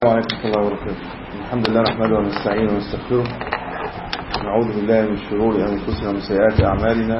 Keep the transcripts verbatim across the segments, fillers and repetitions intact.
وعليكم السلام الله وبركاته. الحمد لله نحمده ونستعينه ونستغفره، نعوذ بالله من شرور انفسنا ومن سيئات اعمالنا،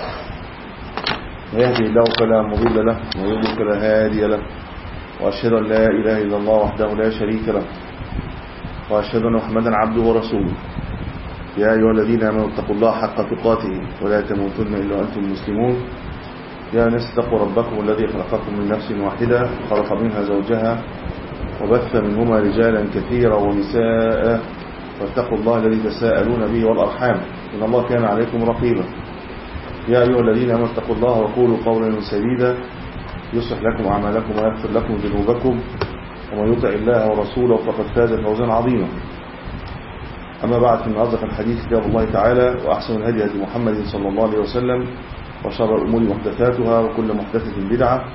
من يهده الله فلا مضل له ومن يضلل فلا هادي له، واشهد ان لا اله الا الله وحده لا شريك له، واشهد ان محمدا عبده ورسوله. يا ايها الذين امنوا اتقوا الله حق تقاته ولا تموتن الا وانتم مسلمون. يا ناس اتقوا ربكم الذي خلقكم من نفس واحده وخلق منها زوجها وبث منهما رجالا كثيرا ونساء، فاتقوا الله الذي تساءلون به والأرحام إن الله كان عليكم رقيبا. يا أيها الذين آمنوا اتقوا الله وقولوا قولا سديدا يصلح لكم أعمالكم ويغفر لكم ذنوبكم، ومن يطع الله ورسوله فقد فاز فوزا عظيما. أما بعد، فإن أصدق الحديث كتاب الله تعالى، وأحسن الهدي هدي محمد صلى الله عليه وسلم، وشر الأمور محدثاتها، وكل محدثة بدعة،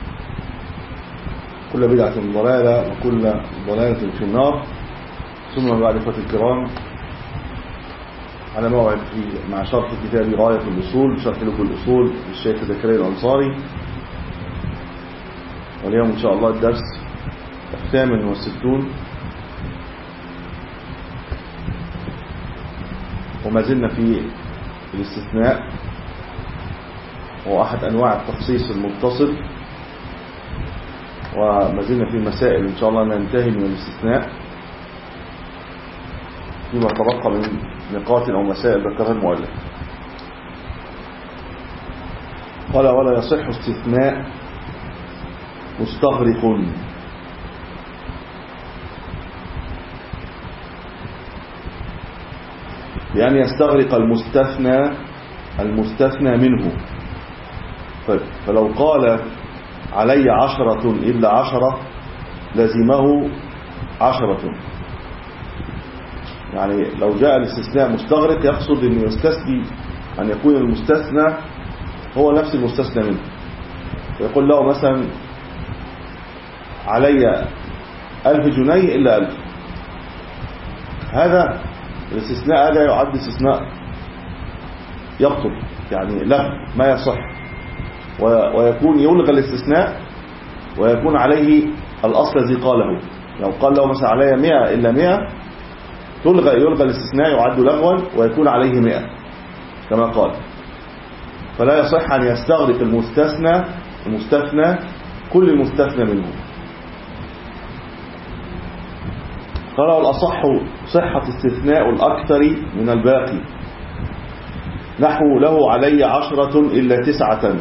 كل بدعة ضلالة، وكل ضلالة في النار. ثم بعد إخوة الكرام، على موعد في مع شرح كتاب غاية الأصول، شرح لكل الأصول للشيخ زكريا الأنصاري. واليوم إن شاء الله الدرس الثامن والستون، وما زلنا في الاستثناء، وأحد أنواع التخصيص المتصل، وما زلنا في مسائل إن شاء الله ننتهي من الاستثناء فيما تبقى من نقاط أو مسائل ذكرها المؤلف. قال: ولا يصح استثناء مستغرق. يعني يستغرق المستثنى المستثنى منه. فلو قال علي عشرة إلا عشرة لزمه عشرة. يعني لو جاء الاستثناء مستغرق يقصد أن يستثني أن يكون المستثنى هو نفس المستثنى منه، فيقول له مثلا علي ألف جنيه إلا ألف. هذا الاستثناء هذا يعد استثناء يقصد يعني لا ما يصح، ويكون يلغى الاستثناء ويكون عليه الأصل الذي قاله. لو قال له مثلا علي مئة إلا مئة، تلغى يلغى الاستثناء يعد لغوا ويكون عليه مئة كما قال. فلا يصح أن يستغرق المستثنى المستثنى كل المستثنى منه. قال: والأصح صحة استثناء الأكثر من الباقي، نحو له علي عشرة إلا تسعة.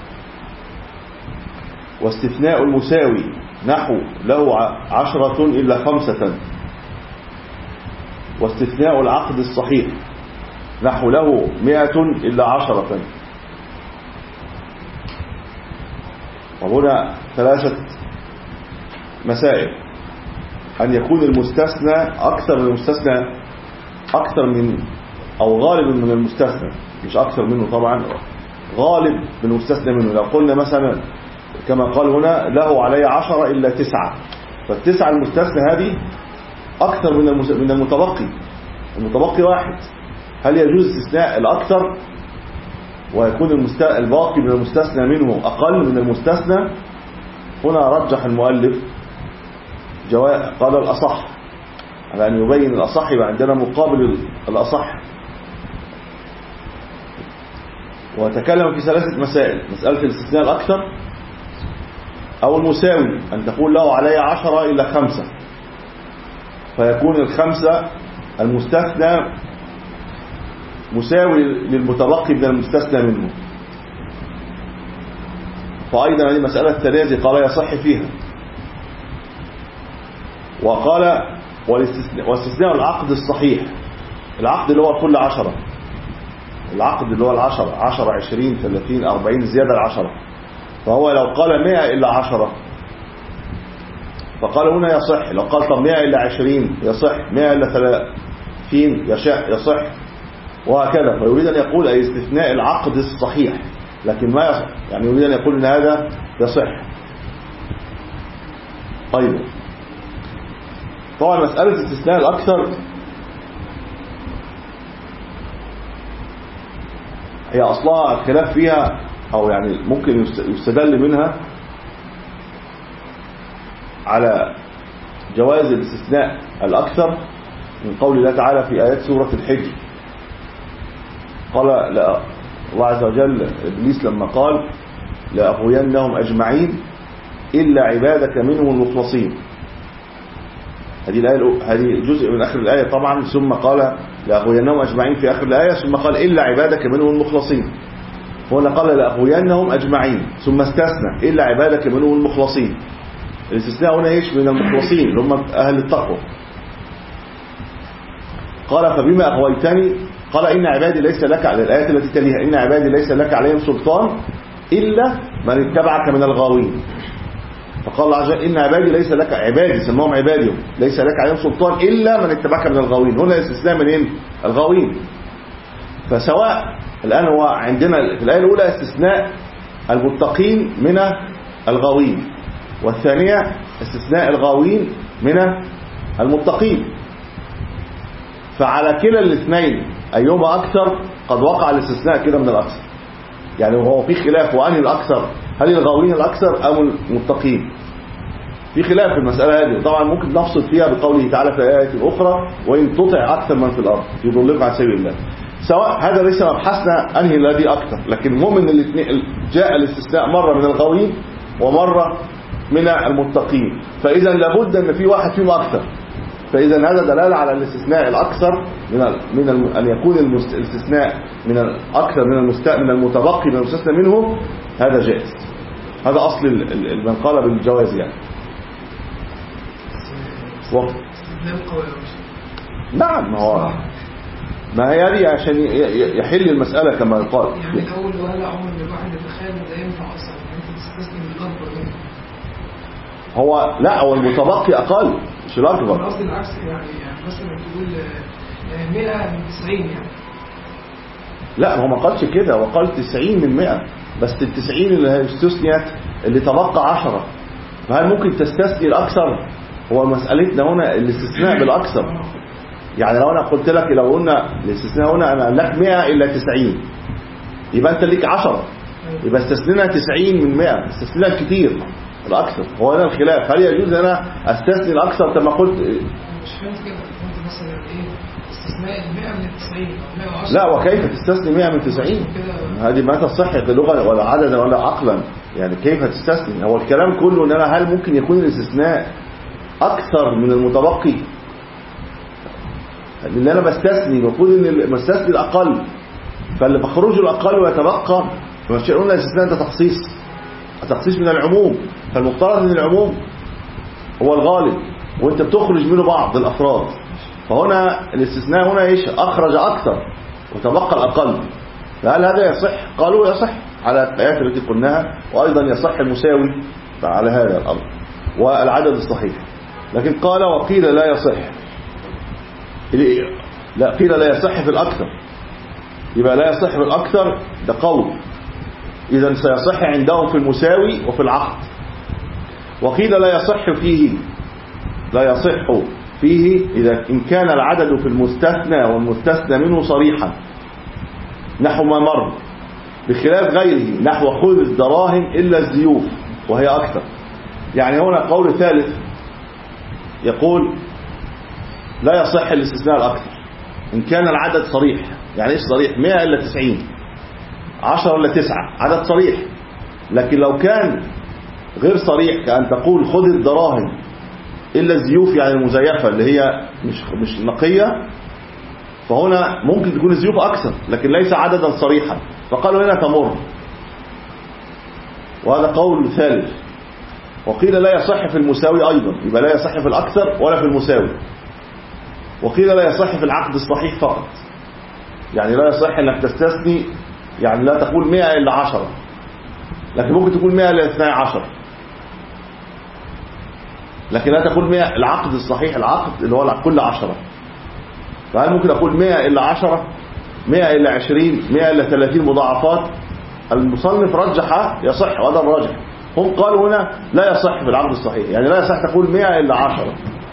واستثناء المساوي نحو له عشرة إلا خمسة. واستثناء العقد الصحيح نحو له مئة إلا عشرة. وهنا ثلاثة مسائل: أن يكون المستثنى أكثر من المستثنى أكثر من أو غالب من المستثنى، مش أكثر منه طبعا، غالب من المستثنى منه. لو قلنا مثلا كما قال هنا له علي عشرة إلا تسعة، فالتسعة المستثنى هذه أكثر من من المتبقي، المتبقي واحد. هل يجوز استثناء الأكثر ويكون الباقي من المستثنى منه أقل من المستثنى؟ هنا رجح المؤلف جواب، قال الأصح، على أن يبين الأصح يبقى عندنا مقابل الأصح. وتكلم في ثلاثة مسائل: مسألة الاستثناء الأكثر أو المساوي، أن تقول له علي عشرة إلا خمسة، فيكون الخمسة المستثنى مساوي للمتبقي من المستثنى منه. فأيضا هذه مسألة الثلاثة قال يصح فيها. وقال: واستثناء العقد الصحيح، العقد اللي هو كل عشرة، العقد اللي هو العشرة، عشرة عشرين ثلاثين أربعين زيادة العشرة. فهو لو قال مئة إلا عشرة فقال هنا يصح. لو قال طب مئة إلا عشرين يصح، مئة إلا ثلاثين يصح، وهكذا. فيريد أن يقول أي استثناء العقد الصحيح، لكن ما يصح، يعني يريد أن يقول أن هذا يصح. طيب، طبعا مسألة استثناء الأكثر هي أصلها الخلاف فيها، أو يعني ممكن يستدل منها على جواز الاستثناء الأكثر من قول الله تعالى في آيات سورة الحجر. قال لا الله عز وجل إبليس لما قال لأغوينهم أجمعين إلا عبادك منهم المخلصين، هذه الآية، هذه جزء من آخر الآية طبعا، ثم قال لأغوينهم أجمعين في آخر الآية، ثم قال إلا عبادك منهم المخلصين. هنا قال لأغوينهم أجمعين ثم استثنى إلا عبادك منهم المخلصين. الاستثناء هنا ايش؟ من المخلصين اللي هم أهل التقوى. قال فبما أغويتني قال إن عبادي ليس لك على الآية التي تليها إن عبادي ليس لك عليهم سلطان إلا من اتبعك من الغاوين. فقال الله عز وجل إن عبادي ليس لك، عبادي سموهم عبادهم، ليس لك عليهم سلطان إلا من اتبعك من الغاوين. هنا الاستثناء من إيه؟ الغاوين. فسواء الآن هو عندنا في الآية الأولى استثناء المتقين من الغاوين، والثانية استثناء الغاوين من المتقين. فعلى كلا الاثنين أيهما أكثر قد وقع الاستثناء كده من الأكثر. يعني هو في خلاف وأنهي الأكثر، هل الغاوين الأكثر أم المتقين؟ في خلاف في المسألة هذه. طبعا ممكن نفصل فيها بقوله تعالى في آية أخرى وإن تطع أكثر من في الأرض يضلك عن سبيل الله. سواء هذا ليس مبحثنا أنهي الذي أكثر، لكن المهم أن الاثنين جاء الاستثناء مرة من الغاوين ومرة من المتقين، فإذا لابد أن في واحد فيهم أكثر. فإذا هذا دلالة على الاستثناء الأكثر من من أن يكون الاستثناء من الأكثر من من المتبقي من المستثنى منه، هذا جائز. هذا أصل من قال بالجواز يعني. و... نعم هو ما هي هذه عشان يحل المسألة كما يقال. يعني الأول وهلا عمر الواحد يتخيل إن ده ينفع أصلا أنت تستثني من الأكبر منه. هو لا هو المتبقي أقل مش الأكبر. أنا قصدي العكس يعني يعني مثلا تقول مئة من تسعين يعني. لا هو ما قالش كده، هو قال تسعين من مئة، بس التسعين اللي استثنيت اللي تبقى عشرة، فهل ممكن تستثني الأكثر؟ هو مسألتنا هنا الاستثناء بالأكثر. يعني لو أنا قلت لك لو قلنا الاستثناء هنا أنا لك مئة إلا تسعين، يبقى أنت ليك عشرة، يبقى استثنينا تسعين من مئة، استثنينا كتير الأكثر. هو هنا الخلاف، هل يجوز أنا أستثني الأكثر كما قلت؟ مش فهمت كده، أنت مثلا إيه استثناء مئة من التسعين أو مئة وعشرة؟ لا وكيف تستثني مئة من تسعين؟ هذه ما تصح لغة ولا عددا ولا عقلا. يعني كيف تستثني؟ هو الكلام كله أن أنا هل ممكن يكون الاستثناء أكثر من المتبقي؟ اللي أنا بستثني المفروض أن المستثني الأقل، فاللي بخرج الأقل ويتبقى مش قلنا الاستثناء ده تخصيص، التخصيص من العموم، فالمفترض ان العموم هو الغالب وانت بتخرج منه بعض الافراد. فهنا الاستثناء هنا ايش؟ اخرج اكثر وتبقى الاقل. فهل هذا يصح؟ قالوا يصح على الايات التي قلناها، وايضا يصح المساوي على هذا الامر والعدد الصحيح. لكن قال وقيل لا يصح، لا قيل لا يصح في الاكثر، يبقى لا يصح في الاكثر ده قول، إذا سيصح عندهم في المساوي وفي العقد. وقيل لا يصح فيه، لا يصح فيه إذا إن كان العدد في المستثنى والمستثنى منه صريحا نحو ما مر، بخلاف غيره نحو خذ الدراهم إلا الزيوف وهي أكثر. يعني هنا قول ثالث يقول لا يصح الاستثناء الأكثر إن كان العدد صريح. يعني إيش صريح؟ مئة إلا تسعين، عشرة ولا تسعة، عدد صريح. لكن لو كان غير صريح كأن تقول خذ الدراهم إلا الزيوف، يعني المزيفة اللي هي مش مش نقية، فهنا ممكن تكون الزيوف أكثر لكن ليس عددا صريحا، فقالوا هنا تمر. وهذا قول ثالث. وقيل لا يصح في المساوي أيضا، يبقى لا يصح في الأكثر ولا في المساوي. وقيل لا يصح في العقد الصحيح فقط، يعني لا يصح أنك تستثني، يعني لا تقول مئة إلا عشرة، لكن ممكن تقول مئة إلا اثنى عشر، لكن لا تقول مئة. العقد الصحيح العقد اللي هو كل عشرة، فهل ممكن أقول مئة إلا عشرة، مئة إلا عشرين، مئة إلا ثلاثين مضاعفات؟ المصنف رجح يصح، وهذا الراجح. هم قالوا هنا لا يصح في العقد الصحيح، يعني لا يصح تقول مئة إلا عشرة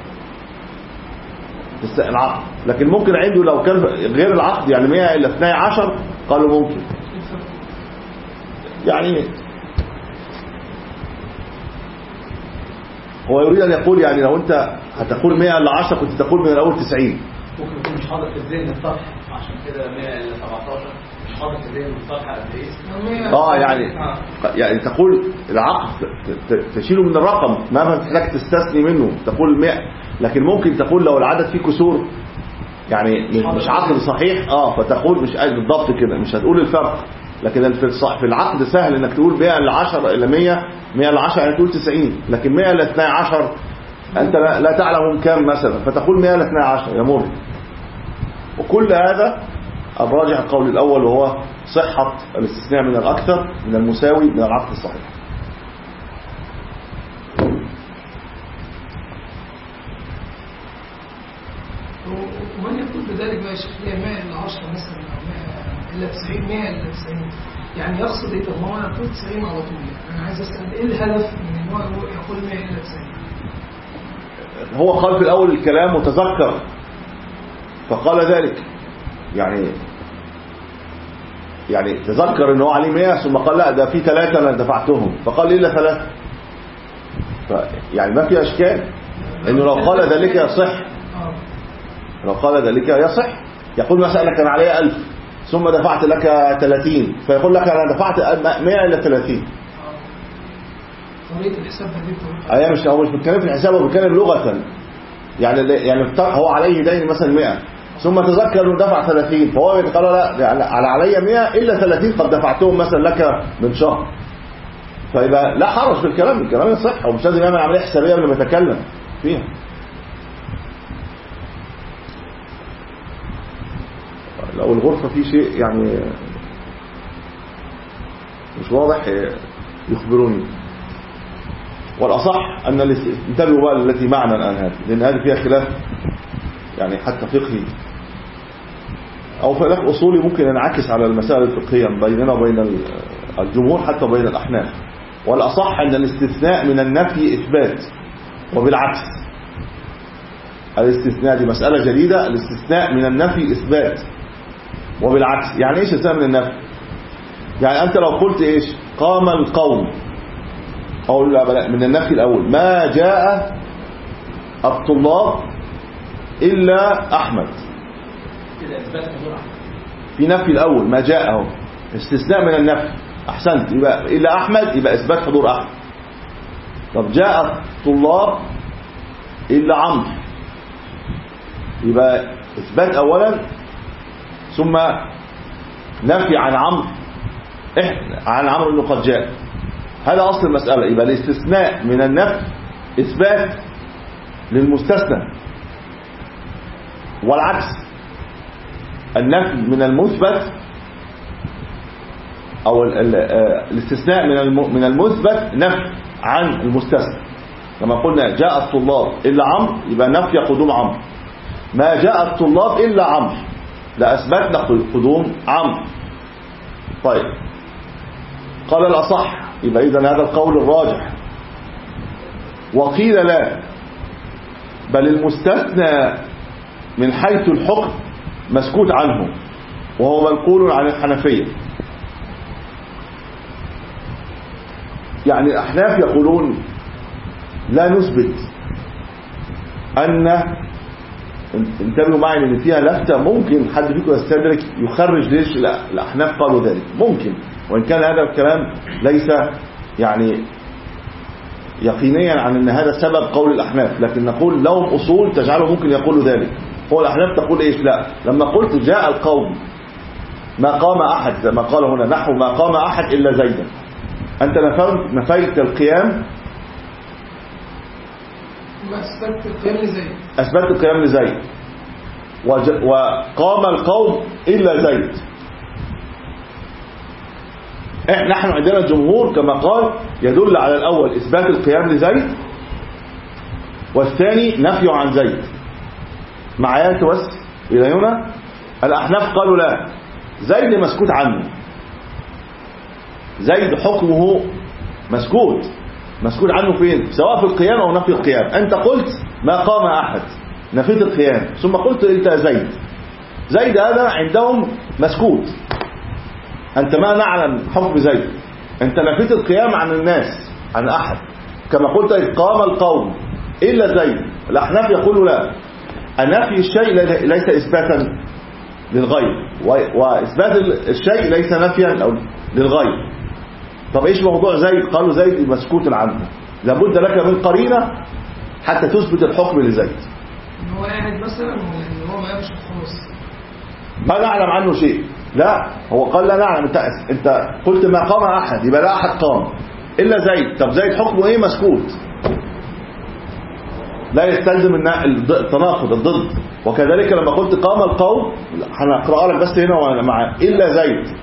العقد، لكن ممكن عنده لو كان غير العقد يعني مئة إلا اثنى عشر قالوا ممكن. يعني هو يريد أن يقول يعني لو أنت هتقول مئة إلا عشرة كنت تقول من الأول تسعين. ممكن يكون مش حاضر في الذهن الطرح، عشان كده مئة إلا سبعتاشر مش حاضر في الذهن الطرح قد ايه. اه يعني آه. يعني تقول العقد تشيله من الرقم ما تحتاج تستثني منه، تقول مئة. لكن ممكن تقول لو العدد فيه كسور يعني مش عقد صحيح اه فتقول مش بالضبط كده، مش هتقول الفرق. لكن في العقد سهل انك تقول مئة إلا عشرة إلى مئة، مئة إلا عشرة يعني تقول تسعين. لكن مئة إلا اثني عشر انت لا تعلم كم مثلا، فتقول مئة إلا اثني عشر يمر. وكل هذا الراجح القول الأول وهو صحة الاستثناء من الأكثر من المساوي من العقد الصحيح. ومن يقول بذلك بقى شكلية مئة إلا عشرة مثلا أو مئة إلا تسعين، مئة إلا تسعين يعني يقصد إيه؟ طب ما هو أنا أقول تسعين على طول. أنا عايز أسأل إيه الهدف من إن هو يقول مئة إلا تسعين؟ هو قال في الأول الكلام وتذكر فقال ذلك، يعني يعني تذكر ان هو عليه مئة ثم قال لا ده في ثلاثة انا دفعتهم، فقال الا ثلاثة. يعني ما في اشكال انه لو قال ذلك يصح، لو قال ذلك يصح. يقول مثلا كان عليه ألف ثم دفعت لك ثلاثين، فيقول لك انا دفعت مئة الى ثلاثين. طريقة الحساب دي ايوه مش هو مش بيتكلم في الحساب، هو بيتكلم لغة. يعني يعني هو عليه دين مثلا مئة ثم تذكر انه دفع ثلاثين، فهو يتقال لا على علي مئة الا ثلاثين قد دفعتهم مثلا لك من شهر. فيبقى لا حرج في الكلام، الكلام يصح ومش لازم يعمل عمليه حسابيه قبل ما يتكلم فيها. لو الغرفه في شيء يعني مش واضح يخبروني. والاصح ان انتبهوا بقى التي معنا الان هذه، لان هذه فيها خلاف يعني حتى فقهي او خلاف اصولي ممكن ينعكس على المسائل الفقهيه بيننا وبين الجمهور حتى بين الاحناف. والاصح ان الاستثناء من النفي اثبات، وبالعكس الاستثناء دي مساله جديده. الاستثناء من النفي اثبات وبالعكس. يعني ايش استثناء من النفي؟ يعني انت لو قلت ايش قام القوم، او لا من النفي الاول ما جاء الطلاب الا احمد، في نفي الاول ما جاءه استثناء من النفي. احسنت، يبقى الا احمد يبقى اثبات حضور احمد. طب جاء الطلاب الا عمرو، يبقى اثبات اولا ثم نفي عن عمرو عن عمرو انه قد جاء. هذا اصل المساله. يبقى الاستثناء من النفي اثبات للمستثنى، والعكس النفي من المثبت او الاستثناء من من المثبت نفي عن المستثنى. كما قلنا جاء الطلاب الا عمرو يبقى نفي قدوم عمرو، ما جاء الطلاب الا عمرو لا اثبتنا قدوم عمرو. طيب قال الاصح، يبقى اذا هذا القول الراجح. وقيل لا، بل المستثنى من حيث الحكم مسكوت عنه، وهو منقول عن الحنفية. يعني الأحناف يقولون لا نثبت أن، انتبهوا معي ان فيها لفتة ممكن حد فيكم يستدرك يخرج ليش الأحناف قالوا ذلك، ممكن، وإن كان هذا الكلام ليس يعني يقينيا عن ان هذا سبب قول الأحناف، لكن نقول لهم أصول تجعله ممكن يقولوا ذلك. هو الأحناف تقول إيش؟ لا، لما قلت جاء القوم ما قام أحد زي ما قال هنا نحو ما قام أحد إلا زيدا، أنت نفيت نفيت القيام، أثبت القيام لزيد، أثبت القيام لزيد، وقام القوم إلا زيد. نحن عندنا الجمهور كما قال يدل على الأول إثبات القيام لزيد، والثاني نفي عن زيد. معايا توس إلى هنا؟ الأحناف قالوا لا، زيد مسكوت عنه، زيد حكمه مسكوت مسكوت عنه فين؟ سواء في القيام أو نفي القيام. أنت قلت ما قام أحد، نفيت القيام، ثم قلت أنت زيد، زيد هذا عندهم مسكوت، أنت ما نعلم حكم زيد، أنت نفيت القيام عن الناس عن أحد، كما قلت قام القوم إلا زيد، الأحناف يقولوا لا، النفي الشيء ليس إثباتا للغير، وإثبات الشيء ليس نفيا أو للغير. طب إيش موضوع زيد؟ قالوا زيد مسكوت عنه، لابد لك من قرينة حتى تثبت الحكم لزيد. إن هو قاعد مثلا إن هو ما يمشي خلاص، ما نعلم عنه شيء. لا، هو قال لا نعلم. انت انت قلت ما قام احد، يبقى لا احد قام الا زيد. طب زيد حكمه ايه؟ مسكوت، لا يستلزم التناقض الضد. وكذلك لما قلت قام القوم، هنقرأ لك بس هنا وانا معاه الا زيد.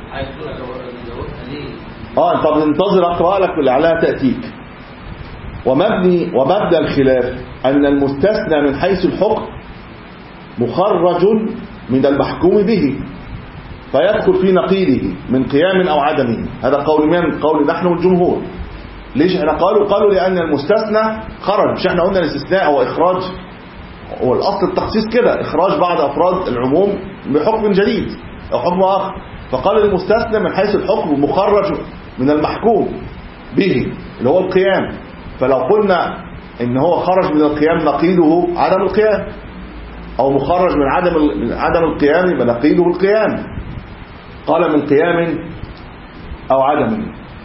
اه طب انتظر اقرأ لك لعلها تأتيك. ومبني ومبدا الخلاف ان المستثنى من حيث الحكم مخرج من المحكوم به فيدخل في نقيضه من قيام أو عدمه. هذا قول من؟ قول نحن والجمهور. ليش احنا قالوا؟ قالوا لأن المستثنى خرج. مش احنا قلنا الاستثناء هو إخراج، هو الأصل التخصيص كده، إخراج بعض أفراد العموم بحكم جديد أو حكم آخر. فقال المستثنى من حيث الحكم مخرج من المحكوم به اللي هو القيام. فلو قلنا إن هو خرج من القيام نقيضه عدم القيام، أو مخرج من عدم من عدم القيام يبقى نقيضه القيام. قال من قيام أو عدم.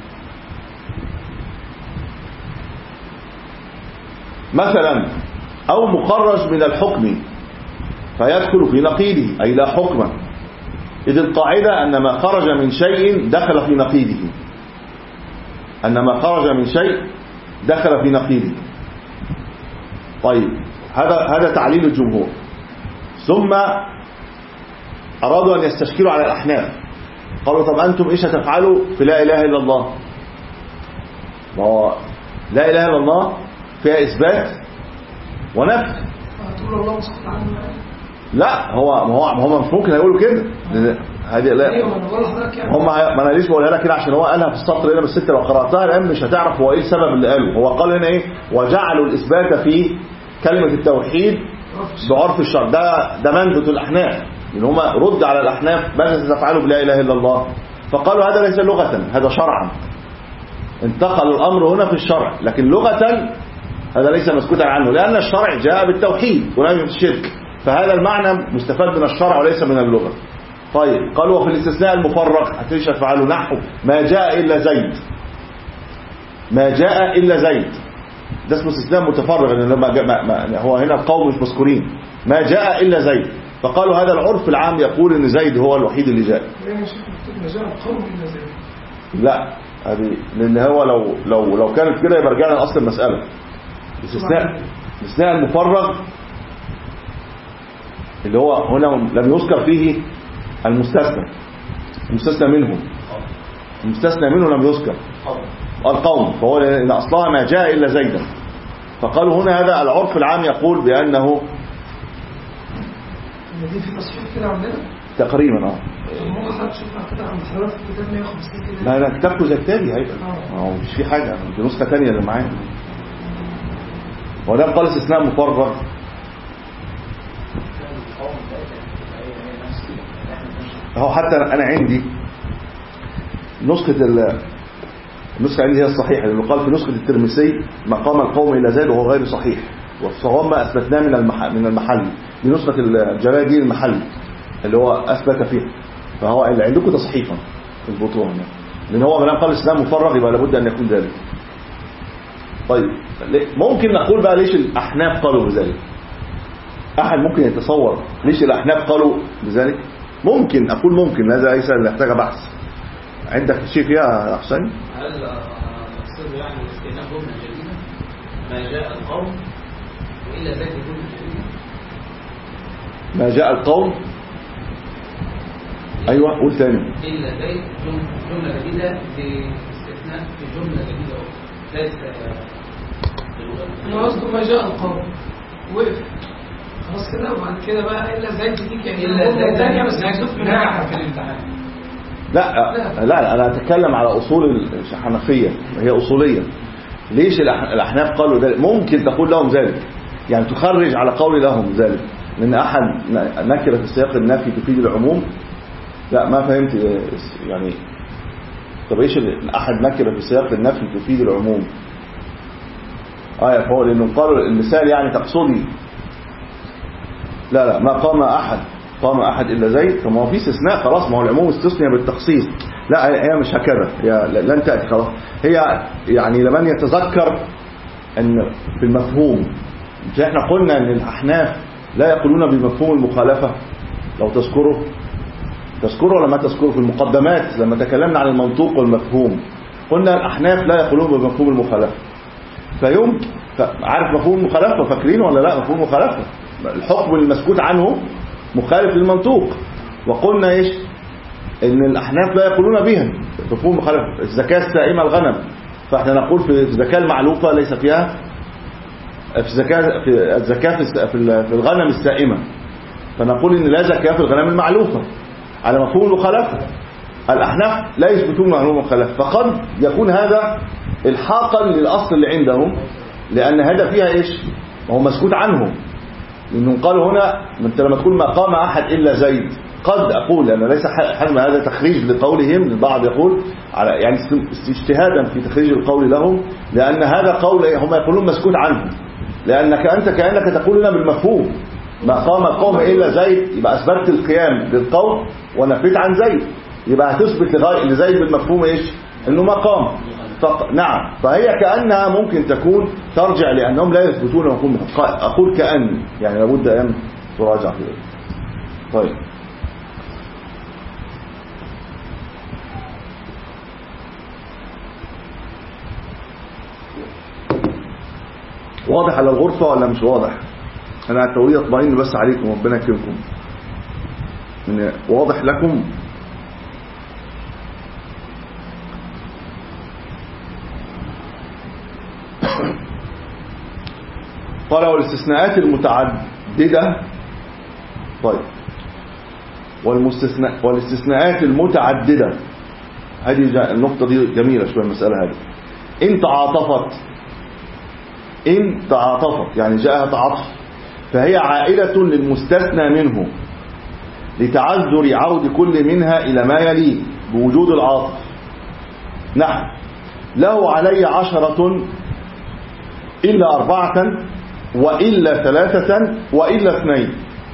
مثلا أو مخرج من الحكم فيدخل في نقيضه أي لا حكم، إذ القاعدة أن ما خرج من شيء دخل في نقيضه، أن ما خرج من شيء دخل في نقيضه. طيب هذا هذا تعليل الجمهور. ثم أرادوا أن يستشكلوا على الأحناف، قالوا طب أنتم إيش هتفعلوا في لا إله إلا الله؟ لا إله إلا الله فيها إثبات ونفي. لا هو هو هم مش ممكن يقولوا كده. هذه لا هم ما انا ليش بقولها لك كده عشان هو قالها في السطر هنا بالست. لو قراتها الان مش هتعرف هو ايه السبب اللي قاله. هو قال هنا ايه؟ وجعلوا الإثبات في كلمة التوحيد بعرف الشرع. ده ده منهج الأحناف، ان هم رد على الأحناف ماذا ستفعلوا بلا إله إلا الله؟ فقالوا هذا ليس لغة، هذا شرعا. انتقل الأمر هنا في الشرع، لكن لغة هذا ليس مسكوتا عنه، لأن الشرع جاء بالتوحيد ونهي عن الشرك، فهذا المعنى مستفاد من الشرع وليس من اللغة. طيب قالوا وفي الاستثناء المفرغ هتيش تفعلوا نحو ما جاء إلا زيد، ما جاء إلا زيد، ده اسمه استثناء متفرغ، لأن لما جاء ما ما هو هنا القوم مش مذكورين، ما جاء إلا زيد. فقالوا هذا العرف العام يقول ان زيد هو الوحيد اللي جاء. لا هذه لان هو لو لو لو كانت كده يبقى رجعنا لاصل المساله. الاستثناء الاستثناء المفرغ اللي هو هنا لم يذكر فيه المستثنى، المستثنى منه، المستثنى منه لم يذكر القوم، فهو ان اصلها ما جاء الا زيدا. فقالوا هنا هذا العرف العام يقول بانه دي في تصحيح كده عندنا تقريبا. اه ممكن حد شوفها كده عند حضرتك في كتاب مية وخمسين كده. لا انا كتابته زي كتابي هيبقى اه مش في حاجه، دي نسخه ثانيه اللي معايا. وده قال استثناء مفرغ. اهو حتى انا عندي نسخه ال النسخه عندي هي الصحيحه، لانه قال في نسخه الترمذي مقام القوم الى زيد وهو غير صحيح، والصواب ما اثبتناه من المحل من المحل دي نسخه الجلالين المحلي اللي هو اثبت فيها. فهو اللي عندكم تصحيفا في البطون يعني. لان هو ما قال الاسلام مفرغ يبقى لابد ان يكون ذلك. طيب ممكن نقول بقى ليش الاحناف قالوا بذلك؟ احد ممكن يتصور ليش الاحناف قالوا بذلك؟ ممكن اقول ممكن، هذا ليس محتاج بحث. عندك شيء فيها يا حسين؟ هل اقصد يعني استئناف جمله جديده ما جاء القوم والا ذات جمله جديده؟ ما جاء القوم ايوه قول ثاني. الا ذات جمله جديده باستثناء في جمله جديده ليس انا قصده ما جاء القوم وقف خلاص كده، وبعد كده بقى الا زيد دي يعني الا زيد ثانيه بس محذوف منها في الامتحان. لا لا انا اتكلم على اصول الحنفيه، هي اصوليه. ليش الاحناف قالوا ذلك؟ ممكن تقول لهم ذلك يعني تخرج على قول لهم ذلك، لان احد نكره في سياق النفي تفيد العموم. لا ما فهمت يعني. طب ايش احد نكره في سياق النفي تفيد العموم؟ اه فهو لانه قالوا المثال يعني تقصدي لا لا ما قام احد قام احد الا زيد. فما هو في استثناء خلاص، ما هو العموم استثنى بالتخصيص. لا هي مش هكذا، هي لن تاتي خلاص. هي يعني لمن يتذكر ان في المفهوم، مش احنا قلنا ان الاحناف لا يقولون بمفهوم المخالفه؟ لو تذكروا تذكروا ولا ما تذكروا في المقدمات لما تكلمنا عن المنطوق والمفهوم قلنا الاحناف لا يقولون بمفهوم المخالفه. فيوم عارف مفهوم المخالفه؟ فاكرين ولا لا؟ مفهوم المخالفه الحكم المسكوت عنه مخالف للمنطوق. وقلنا ايش؟ ان الاحناف لا يقولون بها مفهوم مخالفه. الزكاه السائمه الغنم، فاحنا نقول في الزكاه المعلوفه ليس فيها في زكاه في الزكاه في في الغنم السائمه، فنقول ان لا زكاه في الغنم المعلوفه على مفهوم المخالفه. الاحناف لا يثبتون مفهوم المخالفه، فقد يكون هذا الحاقا للاصل اللي عندهم، لان هذا فيها ايش؟ هو مسكوت عنه. لأنهم قالوا هنا انت لما تقول ما قام أحد إلا زيد، قد أقول أنا ليس حجم هذا تخريج لقولهم، البعض يقول على يعني اجتهادا في تخريج القول لهم، لأن هذا قول هم يقولون مسكوت عنه، لأنك أنت كأنك تقول لنا بالمفهوم ما قام قوم إلا زيد، يبقى أثبتت القيام للقول ونفيت عن زيد، يبقى هتثبت لزيد بالمفهوم إيش؟ إنه ما قام. فق... نعم، فهي كأنها ممكن تكون ترجع لأنهم لا يثبتون مفهوم. أقول كأن يعني لابد أن تراجع في ذلك. طيب واضح على الغرفة ولا مش واضح؟ أنا التوريد أطمئن بس عليكم، ربنا يكرمكم. واضح لكم؟ قال والاستثناءات المتعددة. طيب والمستثناء والاستثناءات المتعددة، هذه النقطة دي جميلة شوية المسألة هذه. إن تعاطفت إن تعاطفت يعني جاءها تعاطف، فهي عائلة للمستثنى منه لتعذر عود كل منها إلى ما يليه بوجود العاطف. نحن له علي عشرة إلا أربعة وإلا ثلاثة وإلا اثنين.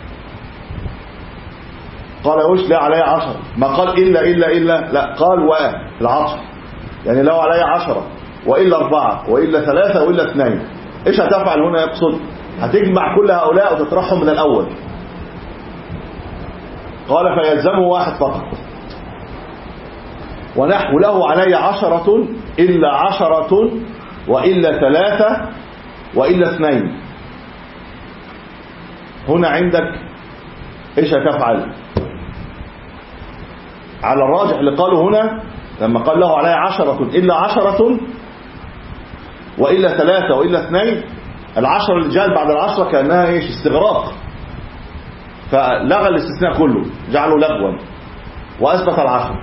قال وش لا علي عشرة؟ ما قال إلا إلا إلا لا، قال والعطف يعني لو علي عشرة وإلا أربعة وإلا ثلاثة وإلا اثنين. إيش هتفعل هنا؟ يقصد هتجمع كل هؤلاء وتطرحهم من الأول. قال فيلزمه واحد فقط. ونحو له علي عشرة إلا عشرة وإلا ثلاثة وإلا اثنين. هنا عندك إيش هتفعل؟ على الراجح اللي قاله هنا لما قال له علي عشرة إلا عشرة وإلا ثلاثة وإلا اثنين، العشرة اللي جاءت بعد العشرة كأنها إيش؟ استغراق، فلغى الاستثناء كله جعله لغوا وأثبت العشرة،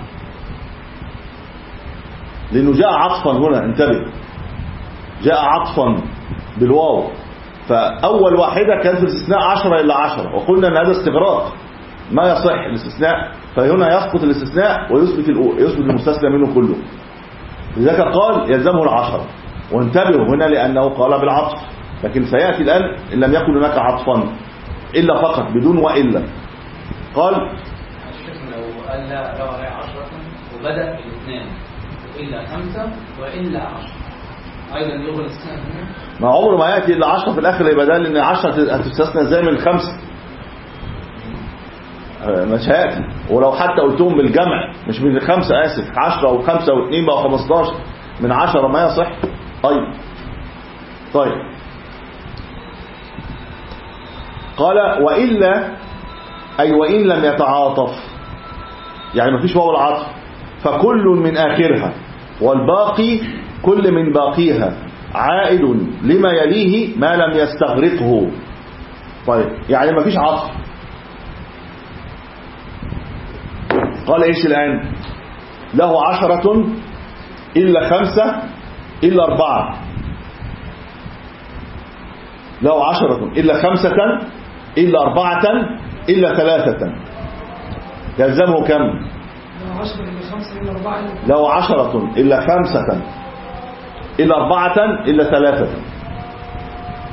لأنه جاء عطفا هنا. انتبه، جاء عطفا بالواو، فأول واحدة كانت في الاستثناء عشرة إلا عشرة، وقلنا أن هذا استغراق ما يصح الاستثناء، فهنا يسقط الاستثناء ويثبت يثبت المستثنى منه كله. لذلك قال يلزمه العشرة. وانتبهوا هنا لأنه قال بالعطف، لكن سيأتي الآن إن لم يكن هناك عطفا إلا فقط بدون وإلا. قال لو قال لا لو عليه عشرة وبدأ بالاثنين وإلا خمسة وإلا عشرة أيضا يغل السنة، ما عمره ما يأتي إلا عشرة في الآخر، يبقى ده لأن عشرة هتستثنى زي من الخمسة، مش هيأتي. ولو حتى قلتهم بالجمع مش من الخمسة، آسف، عشرة وخمسة واثنين بقى خمستاشر، من عشرة ما يصح. طيب طيب قال وإلا أي وإن لم يتعاطف، يعني ما فيش واو العطف، فكل من آخرها والباقي كل من باقيها عائد لما يليه ما لم يستغرقه. طيب يعني ما فيش عطف. قال ايش الآن؟ له عشرة إلا خمسة إلا أربعة، له عشرة إلا خمسة إلا أربعة إلا ثلاثة، يلزمه كم؟ له عشرة إلا خمسة إلا أربعة إلا ثلاثة،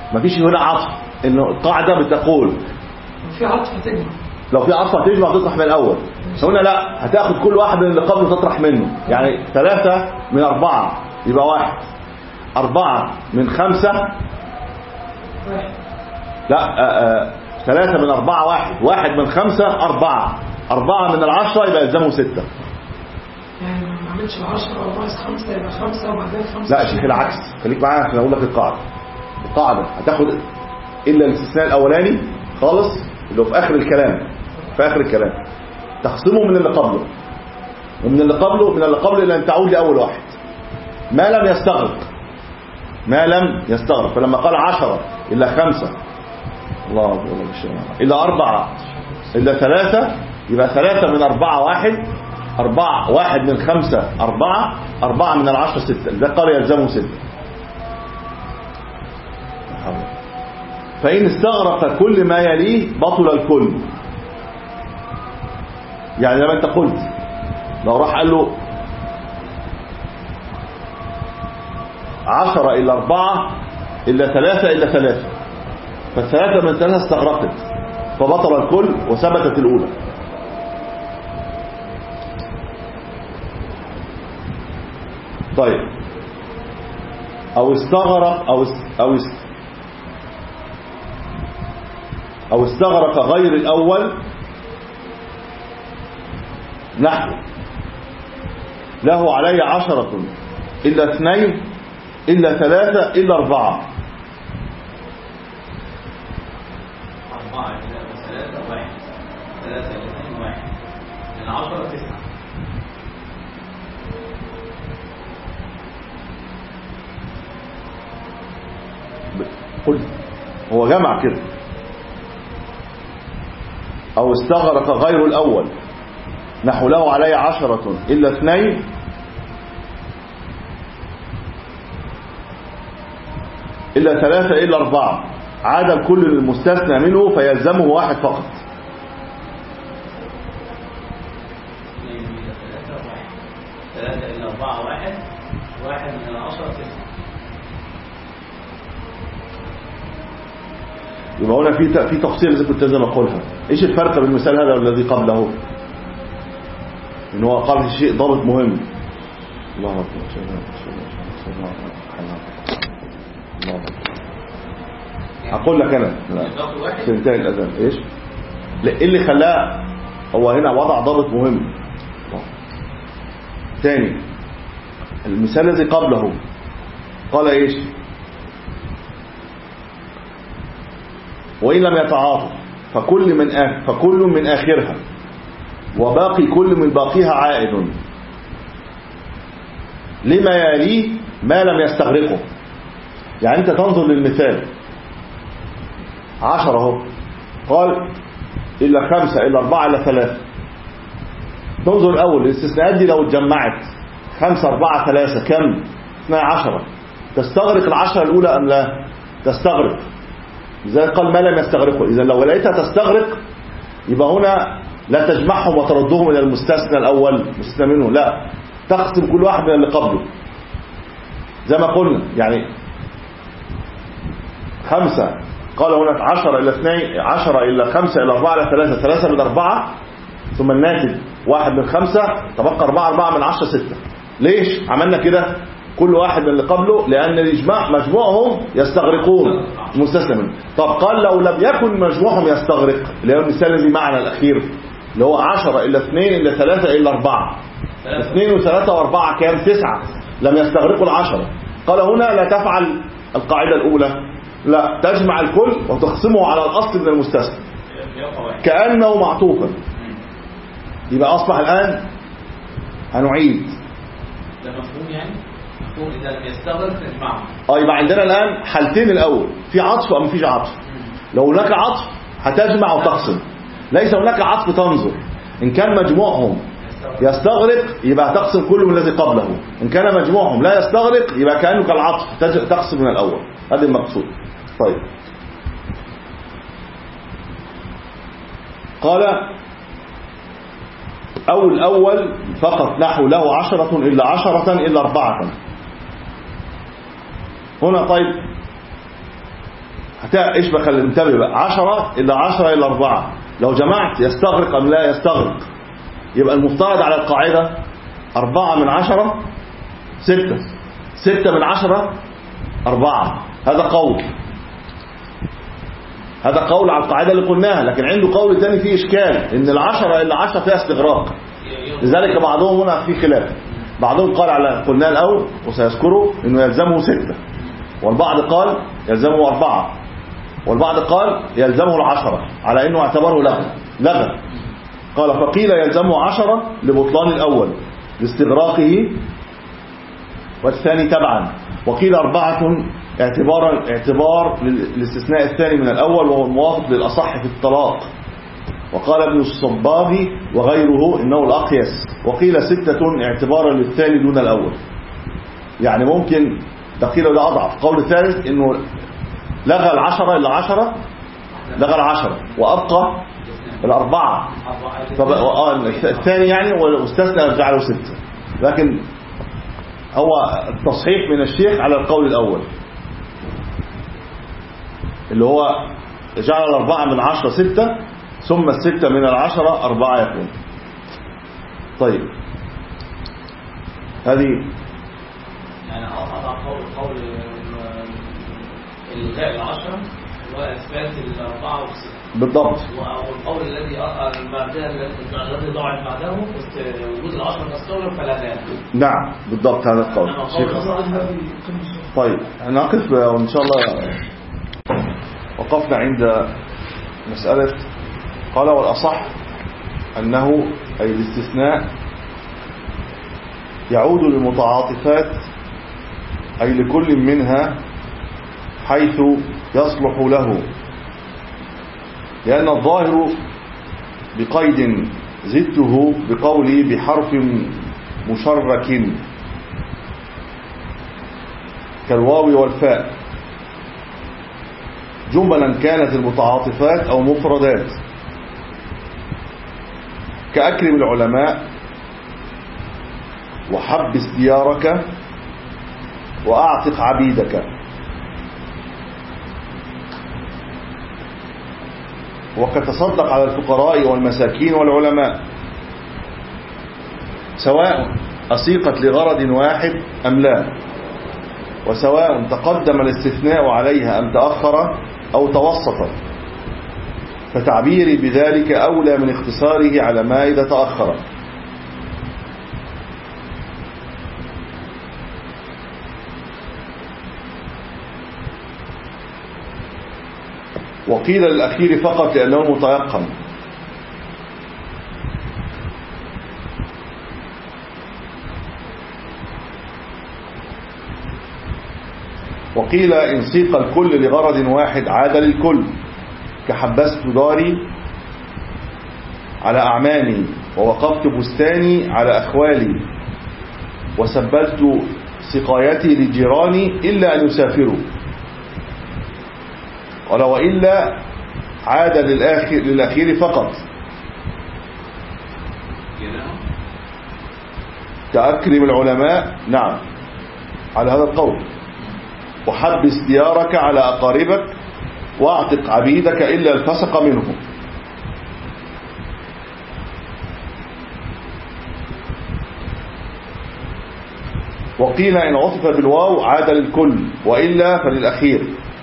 مفيش هنا عطف، إنه القاعدة بتقول في عطف تجمع، لو في عطف هتجمع تطرح من الأول. قلنا لا، هتاخد كل واحد من اللي قبله تطرح منه، يعني ثلاثة من أربعة يبقى واحد، أربعة من خمسة واحد، لا آآ آآ ثلاثة من أربعة واحد، واحد من خمسة أربعة، أربعة من العشرة يبقى يلزمه ستة. يعني ما عملتش العشرة أو ناقص خمسة يبقى خمسة وبعدين خمسة. لا شيخ العكس، خليك معايا عشان أقول لك القاعدة. القاعدة هتاخد إلا الاستثناء الأولاني خالص اللي هو في آخر الكلام، في آخر الكلام تخصمه من اللي قبله، ومن اللي قبله من اللي قبله إلى أن تعود لأول واحد ما لم يستغرق، ما لم يستغرق. فلما قال عشرة إلا خمسة الله أكبر إلا أربعة إلا ثلاثة يبقى ثلاثة من أربعة واحد، أربعة واحد من خمسة أربعة، أربعة من العشرة ستة، ده قال يلزمه ستة. فإن استغرق كل ما يليه بطل الكل. يعني زي ما أنت قلت لو راح قال له عشرة إلا أربعة إلا ثلاثة إلا ثلاثة، فالثلاثة من ثلاثة استغرقت فبطل الكل وثبتت الأولى. طيب أو استغرق أو است أو است أو استغرق غير الأول نحو له علي عشرة إلا اثنين إلا ثلاثة إلا أربعة، أربعة إلا ثلاثة واحد، ثلاثة إلا اثنين واحد، من عشرة تسعة. قل هو جمع كده. أو استغرق غير الأول نحو له علي عشرة إلا اثنين إلا ثلاثة إلا أربعة، عاد الكل للمستثنى منه فيلزمه واحد فقط. ثلاثة إلا أربعة واحد، واحد من العشرة تسعة. يبقى هنا في في تفصيل إذا كنت لازم أقولها. إيش الفرق بين المثال هذا والذي قبله؟ إن هو قال شيء ضابط مهم. الله أكبر. الله أكبر. أقول لك أنا سنتين الأذان إيش؟ إيه اللي خلاه هو هنا وضع ضابط مهم. ثاني المثال الذي قبله قال إيش؟ وإن لم يتعاطف فكل من آخر فكل من آخرها وباقي كل من باقيها عائد لما يليه ما لم يستغرقه. يعني أنت تنظر للمثال عشرة اهو قال إلا خمسة إلا أربعة إلا ثلاثة، تنظر الأول الاستثناءات دي لو اتجمعت خمسة أربعة ثلاثة كم؟ اثنى عشر، تستغرق العشرة الأولى أم لا؟ تستغرق. إذا قال ما لم يستغرقه، إذا لو لقيتها تستغرق يبقى هنا لا تجمعهم وتردهم إلى المستثنى الأول مستثنى منه، لا تقسم كل واحد من اللي قبله زي ما قلنا. يعني خمسة قال هنا عشرة إلى اثنين، عشرة إلى خمسة إلى أربعة إلى ثلاثة، ثلاثة من أربعة، ثم الناتج واحد من خمسة، تبقى أربعة، أربعة من عشرة ستة. ليش عملنا كده؟ كل واحد من اللي قبله لأن الإجماع مجموعهم يستغرقون مستثنى منه. طب قال لو لم يكن مجموعهم يستغرق، اللي هو المثال الذي معنا الأخير اللي هو عشرة إلى اثنين إلى ثلاثة إلى أربعة، اثنين وثلاثة وأربعة كام؟ تسعة، لم يستغرقوا العشرة. قال هنا لا تفعل القاعدة الأولى، لا تجمع الكل وتقسمه على الأصل من المستثنى كأنه معطوفا. يبقى أصبح الآن هنعيد ده مفهوم يعني مفهوم إذا لم يستغرق تجمعه. اه يبقى عندنا الآن حالتين، الأول في عطف أو مفيش عطف. لو هناك عطف هتجمع وتقسم، ليس هناك عطف تنظر. إن كان مجموعهم يستغرق يبقى تقسم كل من الذي قبله، إن كان مجموعهم لا يستغرق يبقى كأنه كالعطف تقسم من الأول. هذا المقصود. طيب قال أو الأول فقط نحو له عشرة إلا عشرة إلا أربعة. هنا طيب ايش بقى؟ انتبه بقى، عشرة إلا عشرة إلا أربعة، لو جمعت يستغرق أم لا يستغرق؟ يبقى المفترض على القاعدة أربعة من عشرة ستة، ستة من عشرة أربعة. هذا قول، هذا قول على القاعدة اللي قلناها. لكن عنده قول تاني فيه إشكال، إن العشرة إلا عشرة فيها استغراق. لذلك بعضهم هنا في خلاف، بعضهم قال على قلنا الأول وسيذكره إنه يلزمه ستة، والبعض قال يلزمه أربعة، والبعض قال يلزمه العشرة على إنه اعتبره لغة لغة قال فقيل يلزمه عشرة لبطلان الأول لاستغراقه والثاني تبعا، وقيل أربعة اعتبارا اعتبار الاستثناء الثاني من الأول وهو الموافق للأصح في الطلاق. وقال ابن الصباغ وغيره إنه الأقيس. وقيل ستة اعتبارا للثاني دون الأول. يعني ممكن دقيل ولا أضعف. قول الثالث إنه لغى العشرة إلا عشرة، لغى العشرة وأبقى الأربعة، الثاني يعني واستثنى جعله ستة. لكن هو التصحيح من الشيخ على القول الأول اللي هو جعل الأربعة من عشرة ستة، ثم الستة من العشرة أربعة يكون. طيب هذه يعني أضع قول قول الغاء العشرة وإثبات الأربعة والستة بالضبط. والقول الذي الذي ضاعت بعده وجود العشرة تستغرق فلا غاء. نعم بالضبط هذا القول. طيب نقف وإن شاء الله. وقفنا عند مسألة قال والأصح أنه أي الاستثناء يعود للمتعاطفات أي لكل منها حيث يصلح له، لأن الظاهر بقيد زدته بقولي بحرف مشرك كالواو والفاء جملا كانت المتعاطفات أو مفردات، كأكرم العلماء وحبس ديارك وأعتق عبيدك. وكتصدق على الفقراء والمساكين والعلماء، سواء أسيقت لغرض واحد أم لا، وسواء تقدم الاستثناء عليها أم تأخر أو توسط، فتعبيري بذلك أولى من اختصاره على ما إذا تأخر. وقيل للأخير فقط لأنه متيقن. وقيل إن سيق الكل لغرض واحد عاد للكل، كحبست داري على أعمامي ووقفت بستاني على أخوالي وسبلت سقايتي لجيراني إلا أن يسافروا. ولو إلا عاد للآخر للأخير فقط، كأكرم العلماء نعم على هذا القول، وحبس ديارك على أقاربك واعتق عبيدك إلا الفسق منهم. وقيل إن عطف بالواو عاد للكل وإلا فللأخير.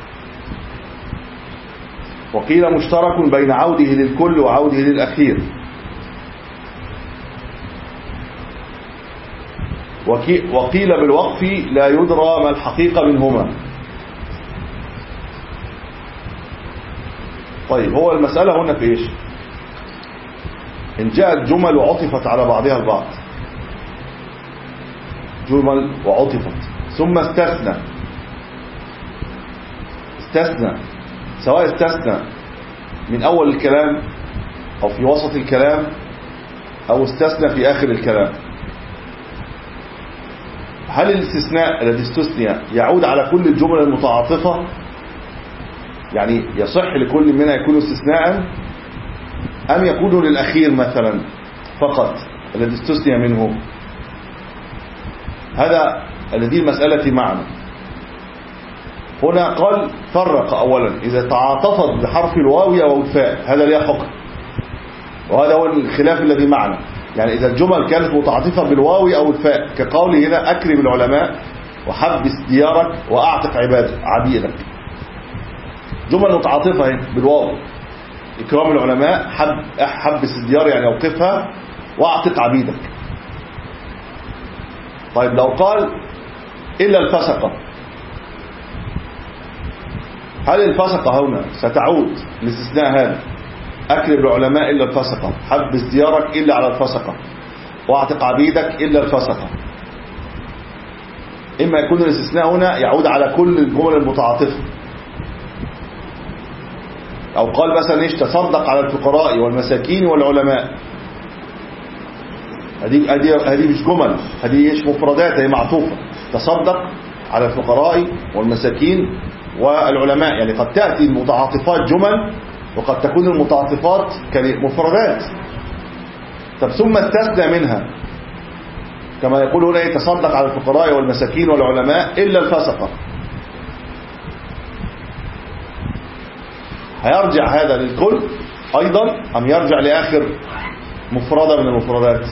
وقيل مشترك بين عوده للكل وعوده للأخير. وقيل بالوقف لا يدرى ما الحقيقة منهما. طيب هو المسألة هنا في إيش؟ إن جاءت جمل وعطفت على بعضها البعض، جمل وعطفت ثم استثنى استثنى سواء استثنى من أول الكلام أو في وسط الكلام أو استثنى في آخر الكلام، هل الاستثناء الذي استثنى يعود على كل الجمل المتعاطفة؟ يعني يصح لكل منها يكون استثناء، أم يكون للأخير مثلا فقط الذي استثنى منه؟ هذا الذي المسألة معنا. هنا قال فرق أولا إذا تعاطفت بحرف الواو أو الفاء هذا لها حكم، وهذا هو الخلاف الذي معنا. يعني إذا الجمل كانت متعاطفة بالواو أو الفاء كقوله هنا أكرم العلماء وحبس ديارك وأعتق عبادك عبيدك، جمل متعاطفة بالواو، إكرام العلماء حب حبس الديار يعني أوقفها وأعتق عبيدك. طيب لو قال إلا الفسقة، هل الفسقة هنا ستعود الاستثناء هذا أكرم العلماء إلا الفسقة، حبس ديارك إلا على الفسقة، واعتق عبيدك إلا الفسقة؟ إما يكون الاستثناء هنا يعود على كل الجمل المتعاطفة، أو قال مثلا إيش تصدق على الفقراء والمساكين والعلماء، هذه هذه هذه مش جمل، هذه إيش مفردات، هي معطوفة. تصدق على الفقراء والمساكين والعلماء، يعني قد تأتي المتعاطفات جمل وقد تكون المتعاطفات مفردات. طب ثم استثنى منها كما يقول هنا يتصدق على الفقراء والمساكين والعلماء إلا الفسقة، هيرجع هذا للكل أيضا أم يرجع لآخر مفردة من المفردات؟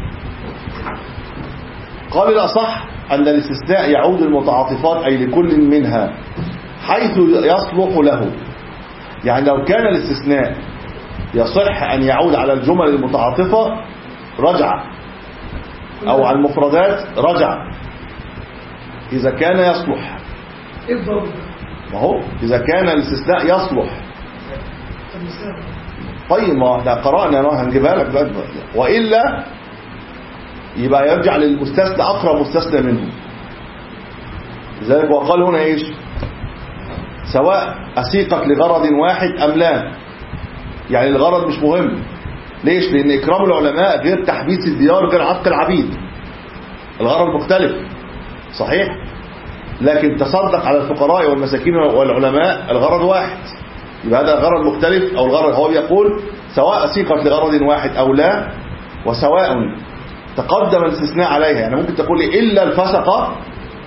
قال الأصح أن الاستثناء يعود للمتعاطفات أي لكل منها حيث يصلح له. يعني لو كان الاستثناء يصح أن يعود على الجمل المتعاطفة رجع، أو على المفردات رجع إذا كان يصلح. إيه الضرب؟ ما هو إذا كان الاستثناء يصلح. طيب ما احنا قرأنا ما هنجيبها لك بقى. وإلا يبقى يرجع للمستثنى أقرب مستثنى منه. لذلك وقال هنا إيش؟ سواء أسيقت لغرض واحد أم لا، يعني الغرض مش مهم. ليش؟ لأن إكرام العلماء غير تحبيس الديار غير عتق العبيد، الغرض مختلف صحيح، لكن تصدق على الفقراء والمساكين والعلماء الغرض واحد، يبقى هذا الغرض مختلف. أو الغرض هو بيقول سواء أسيقت لغرض واحد أو لا، وسواء تقدم الاستثناء عليها، يعني ممكن تقول إلا الفسقة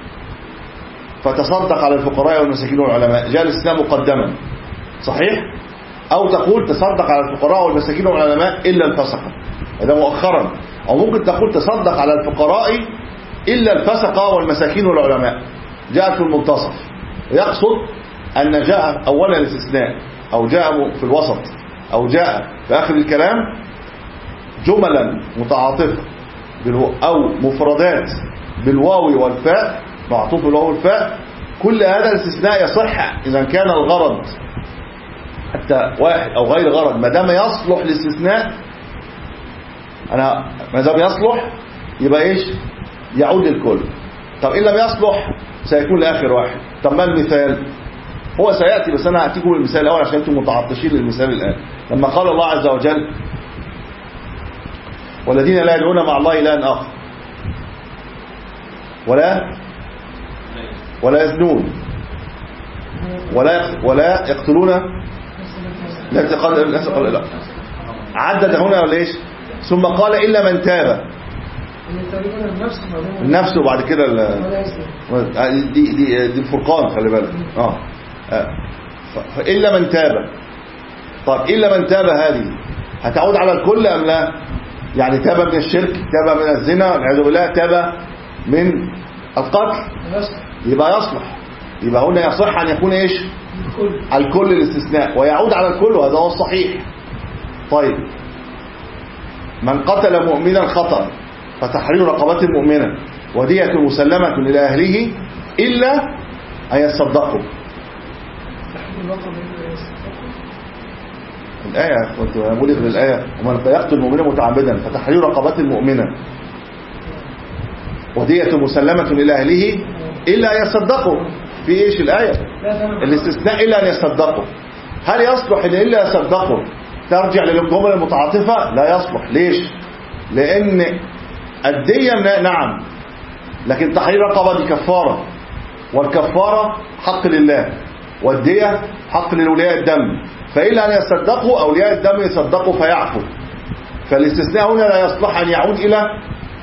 فتصدق على الفقراء والمساكين والعلماء، جاء الاستثناء مقدما صحيح، أو تقول تصدق على الفقراء والمساكين والعلماء إلا الفسقة، هذا مؤخرا. أو ممكن تقول تصدق على الفقراء إلا الفسقة والمساكين والعلماء، جاءت في المنتصف، ويقصد أن جاء أولا الاستثناء أو جاء في الوسط أو جاء في آخر الكلام جملا متعاطفة أو مفردات بالواو والفاء، معطوف بالواو والفاء، كل هذا الاستثناء يصح إذا كان الغرض حتى واحد أو غير غرض، ما دام يصلح الاستثناء. أنا ما دام يصلح يبقى إيش؟ يعود للكل. طب إن لم يصلح سيكون لآخر واحد. طب ما المثال؟ هو سيأتي، بس أنا هأتيكم بالمثال الأول عشان أنتم متعطشين للمثال الآن. لما قال الله عز وجل والذين لا يدعون مع الله إلها آخر ولا ولا يزنون ولا ولا يقتلون لا يقتلون الناس قال لا، عدد هنا ولا ايش؟ ثم قال إلا من تاب، النفس وبعد كده دي دي دي الفرقان، خلي بالك. اه فإلا من تاب. طب إلا من تاب هذه هتعود على الكل أم لا؟ يعني تاب من الشرك، تاب من الزنا، والعياذ بالله تاب من القتل، يبقى يصلح. يبقى هنا يصح أن يكون إيش؟ على الكل الاستثناء، ويعود على الكل، وهذا هو الصحيح. طيب من قتل مؤمنا خطأ فتحرير رقبة مؤمنة ودية مسلمة إلى أهله إلا أن يصدقوا. الآية كنت أقول من الآية ومن يقتل مؤمنا متعمدا فتحرير رقبة مؤمنة ودية مسلمة إلى أهله إلا أن يصدقوا. في إيش الآية؟ الاستثناء إلا أن يصدقوا. هل يصلح إن إلا يصدقوا ترجع للجمل المتعاطفة؟ لا يصلح. ليش؟ لأن الدية نعم، لكن تحرير رقبة دي كفارة، والكفارة حق لله، والدية حق لأولياء الدم، فإلا أن يصدقوا أولياء الدم يصدقوا فيعفوا. فالاستثناء هنا لا يصلح أن يعود إلى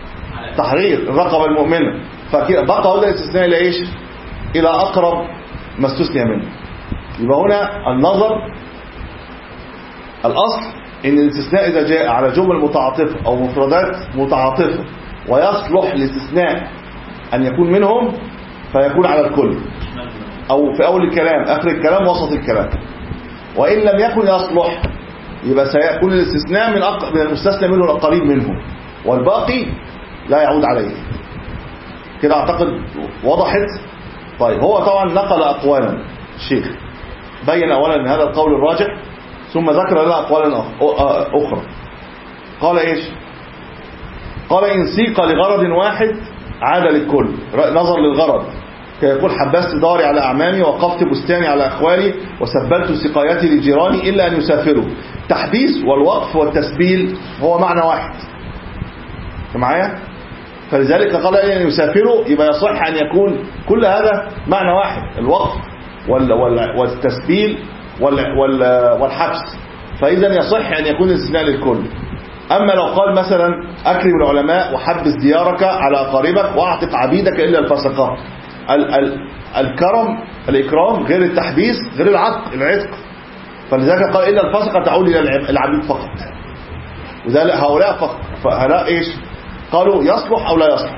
تحرير الرقبة المؤمنة، فبقى هذا الاستثناء إلى إيش؟ إلى أقرب ما استثني منه. يبقى هنا النظر الأصل إن الاستثناء إذا جاء على جمل متعاطفة أو مفردات متعاطفة ويصلح الاستثناء أن يكون منهم فيكون على الكل، أو في أول الكلام آخر الكلام وسط الكلام. وإن لم يكن يصلح يبقى سيكون الاستثناء من أق... من المستثنى منه القريب منه والباقي لا يعود عليه. كده أعتقد وضحت. طيب هو طبعا نقل أقوالا الشيخ، بين أولا أن هذا القول الراجح، ثم ذكر لنا أقوالا أخرى. قال إيش؟ قال إن سيق لغرض واحد عاد للكل، نظر للغرض كيقول حبست داري على أعمامي وقفت بستاني على أخوالي وسبلت سقايتي لجيراني إلا أن يسافروا. تحبيس والوقف والتسبيل هو معنى واحد معايا؟ فلذلك قال أن يسافروا يبقى يصح أن يكون كل هذا معنى واحد، الوقف والتسبيل والحبس، فإذا يصح أن يكون الاستثناء للكل. أما لو قال مثلا أكرم العلماء وحبس ديارك على أقاربك وأعتق عبيدك إلا الفسقة، ال ال الكرم الإكرام غير التحبيس غير العتق العتق، فلذلك قال إلا الفسقة تعود إلى العبيد فقط، وذلك هؤلاء فقط. فهؤلاء إيش؟ قالوا يصلح أو لا يصلح.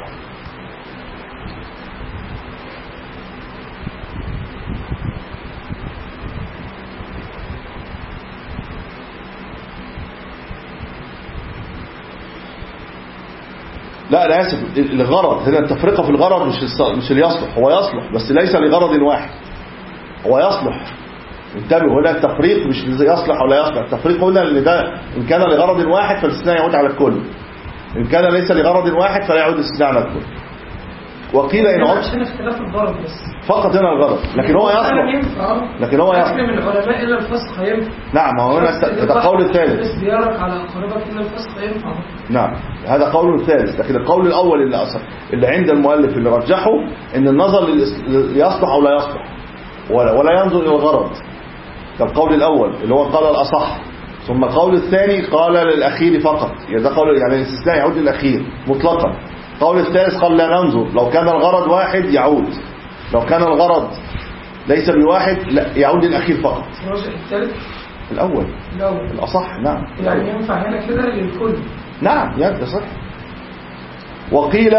لا لا اسف، الغرض هنا التفرقه في الغرض مش مش اللي يصلح، هو يصلح بس ليس لغرض واحد، هو يصلح. انتبهوا هنا التفريق مش يصلح ولا يصلح، التفريق هنا اللي ده ان كان لغرض واحد فالاستثناء يعود على الكل، ان كان ليس لغرض واحد فلا يعود الاستثناء على الكل. وقيل ان عود عشان اختلاف الغرض بس فقط هنا الغرض، لكن هو يصلح، لكن هو يصلح. من العلماء الا الفسق ينفع. نعم هو هنا ده القول الثالث. ديارك على اقاربك الا الفسق ينفع. نعم هذا قول ثالث، لكن القول الأول اللي أصح اللي عند المؤلف اللي رجحه إن النظر يصلح أو لا يصلح ولا, ولا ينظر إلى الغرض. القول الأول اللي هو قال الأصح، ثم القول الثاني قال للأخير فقط، يعني ده قول يعني الاستثناء يعود للأخير مطلقا. القول الثالث قال لا ننظر، لو كان الغرض واحد يعود، لو كان الغرض ليس بواحد لا يعود للأخير فقط. الراجح الثالث الأول الأول الأصح. نعم يعني ينفع هنا كده للكل. نعم يبدأ صح. وقيل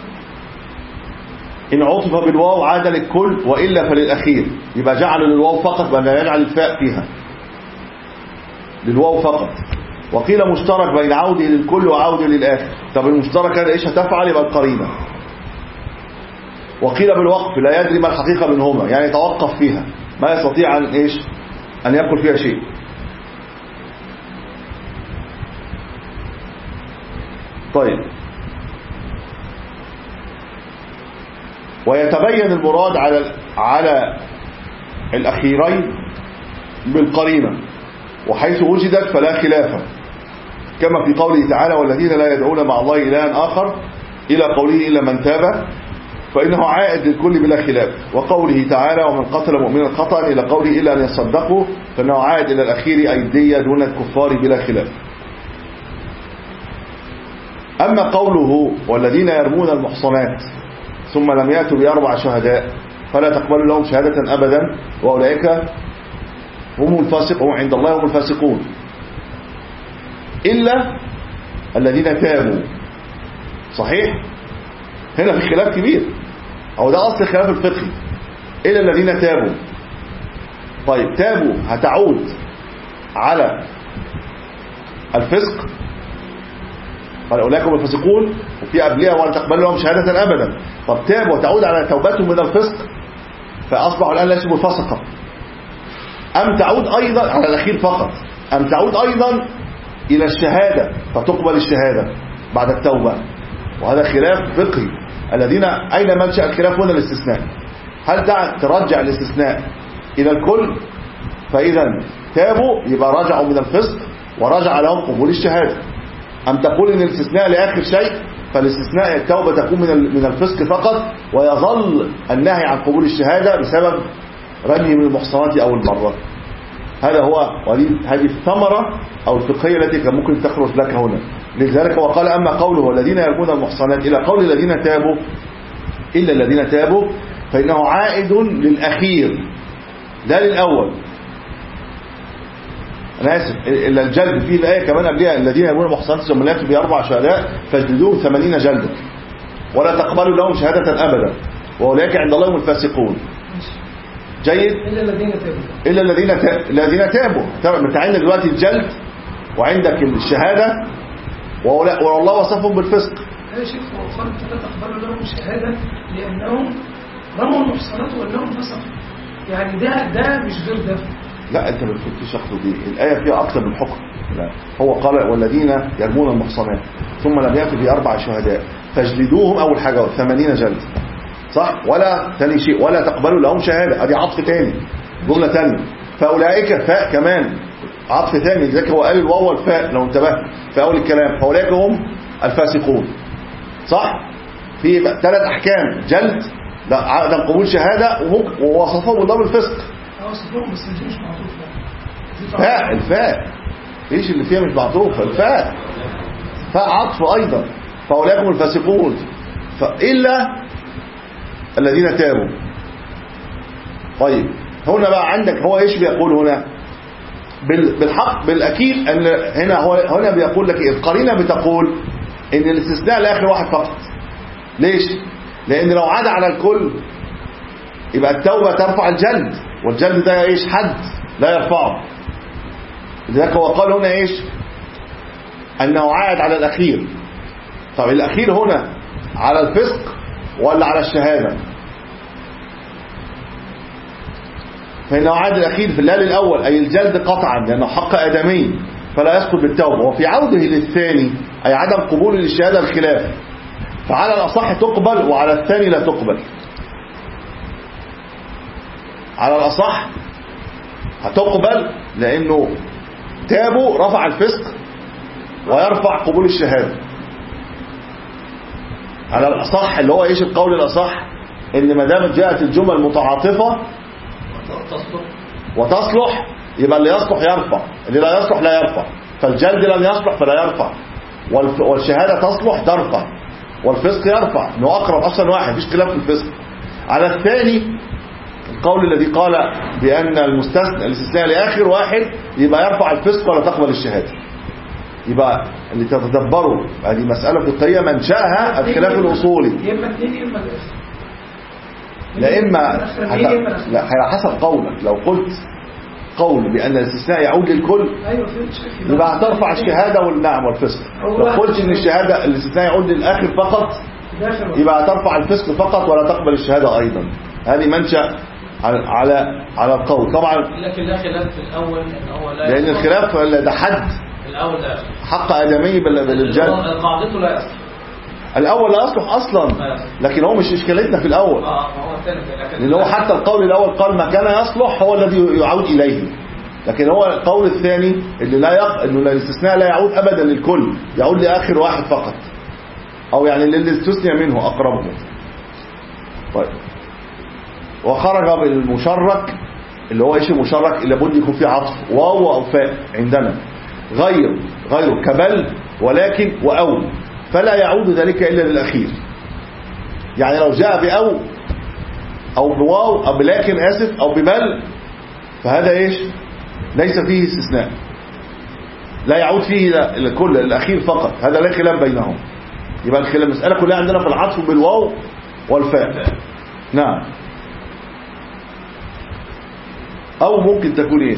إن عطف بالواو عاد للكل وإلا فللأخير، يبقى جعل للواو فقط ولا يجعل الفاء فيها، للواو فقط. وقيل مشترك بين عوده للكل وعوده للآخر. طب المشترك هذا إيش هتفعل؟ يبقى القرينة. وقيل بالوقف لا يدري ما الحقيقة منهما، يعني يتوقف فيها ما يستطيع أن إيش أن يقول فيها شيء. طيب ويتبين المراد على على الأخيرين بالقرينة، وحيث وجدت فلا خلاف، كما في قوله تعالى والذين لا يدعون مع الله إلها آخر إلى قوله إلا من تاب فإنه عائد للكل بلا خلاف، وقوله تعالى ومن قتل مؤمنا خطأ إلى قوله إلا أن يصدقوا فإنه عائد إلى الأخير أي الدية دون الكفار بلا خلاف. أما قوله والذين يرمون المحصنات ثم لم يأتوا بأربع شهداء فلا تقبل لهم شهادة أبدا وأولئك هم الفاسقون عند الله، هم الفاسقون إلا الذين تابوا. صحيح هنا في خلاف كبير، أو ده أصل الخلاف الفقهي، إلا الذين تابوا. طيب تابوا هتعود على الفسق، قال أولئك هم الفاسقون وفي قبلها وأن تقبل لهم شهادة أبدا. طب تابوا وتعود على توبتهم من الفسق فأصبحوا الآن ليسوا بالفسقة، أم تعود أيضا على الأخير فقط، أم تعود أيضا إلى الشهادة فتقبل الشهادة بعد التوبة. وهذا خلاف فقهي. الذين أين منشأ الخلاف هنا الاستثناء، هل ترجع الاستثناء إلى الكل فإذا تابوا يبقى رجعوا من الفسق ورجع لهم قبول الشهادة، أم تقول إن الاستثناء لآخر شيء فالاستثناء التوبة تكون من من الفسق فقط ويظل النهي عن قبول الشهادة بسبب رمي من المحصنات أو المرة. هذا هو هذه الثمرة أو الفقهية التي كان ممكن تخرج لك هنا. لذلك وقال أما قوله والذين يرمون المحصنات إلى قول الذين تابوا إلا الذين تابوا فإنه عائد للأخير لا للأول، أنا آسف، إلا الجلد فيه الآية كمان قبلها الذين يرمون المحصنات ثم لا يأتوا بأربع شهداء فاجلدوهم ثمانين جلدة ولا تقبلوا لهم شهادة أبدا وأولئك عند الله هم الفاسقون. جيد. إلا الذين تابوا إلا الذين تا... الذين تابوا. أنت عندك دلوقتي الجلد وعندك الشهادة والله وصفهم بالفسق. يا شيخ هو قال لا تقبلوا لهم شهادة لأنهم رموا المحصنات وأنهم فسقوا، يعني ده ده مش غير ده. لا أنت ما بتفكرش أخذ دي الآية فيها أكثر من حكم. لا هو قال والذين يرمون المحصنات ثم لم يأتوا بأربع شهداء فاجلدوهم أول حاجة ثمانين جلد، صح؟ ولا ثاني شيء ولا تقبلوا لهم شهادة، ادي عطف تاني جملة تانية. فأولئك فاء كمان عطف ثاني، لذلك هو قال الواو والفاء لو انتبهت في أول الكلام، فأولئك هم الفاسقون، صح؟ في ثلاث أحكام، جلد، ده عدم قبول شهادة، ووصفهم الله بالفسق. وصفهم بس دي مش معطوفة. فاء الفاء ايش اللي فيها مش معطوفة؟ الفاء فاء عطف أيضا. فأولئك هم الفاسقون فإلا الذين تابوا. طيب هنا بقى عندك هو ايش بيقول هنا بالحق بالأكيد أن هنا هو هنا بيقول لك القرينة بتقول ان الاستثناء لآخر واحد فقط. ليش؟ لأن لو عاد على الكل يبقى التوبة ترفع الجلد، والجلد ده ايش؟ حد لا يرفعه. لذلك هو قال هنا ايش؟ أنه عاد على الأخير. طب الأخير هنا على الفسق ولا على الشهادة؟ فإنه عاد الأخير في الليل الأول أي الجلد قطعا لأنه حق آدمي فلا يسقط بالتوبة، وفي عوده للثاني أي عدم قبول للشهادة الخلاف، فعلى الأصح تقبل وعلى الثاني لا تقبل. على الأصح هتقبل لأنه تابوا رفع الفسق ويرفع قبول الشهادة. على الأصح اللي هو ايش القول الأصح؟ ان ما دامت جاءت الجمل متعاطفة وتصلح يبقى اللي يصلح يرفع، اللي لا يصلح لا يرفع. فالجلد لم يصلح فلا يرفع، والشهادة تصلح ترفع، والفسق يرفع، انه اقرب اصلا واحد مفيش خلاف في الفسق. على الثاني القول الذي قال بأن المستثنى الاستثناء لآخر واحد يبقى يرفع الفسق ولا تقبل الشهادة. يبقى اللي تتدبروا هذه مسألة فقهية منشأها الخلاف الأصولي. يا اما اثنين يا اما الاخر. لا إما حسب لا حسب قولك. لو قلت قول بأن الاستثناء يعود للكل ايوه فهمت يبقى هترفع الشهادة والنعم والفسق. لو قلت ان الشهادة الاستثناء يعود للآخر فقط يبقى هترفع الفسق فقط ولا تقبل الشهادة أيضا. هذه منشأ على على على القول طبعا. لكن لا خلاف في الأول ان هو لا لأن الخلاف ده حد الأول لا يصلح. حق آدمي بالجلد. قاعدته لا يصلح. الأول لا يصلح أصلا، لكن هو مش إشكالتنا في الأول. اه هو الثاني لأن هو حتى القول الأول قال ما كان يصلح هو الذي يعود إليه، لكن هو القول الثاني اللي لا يق... إنه الاستثناء لا يعود أبدا للكل، يعود لآخر واحد فقط، أو يعني اللي استثنى منه أقربه. طيب وخرج بالمشرك اللي هو ايش المشرك اللي لابد يكون فيه عطف واو او فاء عندنا، غير غير كبل ولكن واو، فلا يعود ذلك الا للاخير. يعني لو جاء باو او بواو او بلكن اسف او ببل فهذا ايش؟ ليس فيه استثناء، لا يعود فيه الكل الاخير فقط، هذا لا خلاف بينهم. يبقى الخلاف المساله كلها عندنا في العطف بالواو والفاء. نعم. او ممكن تكون ايش؟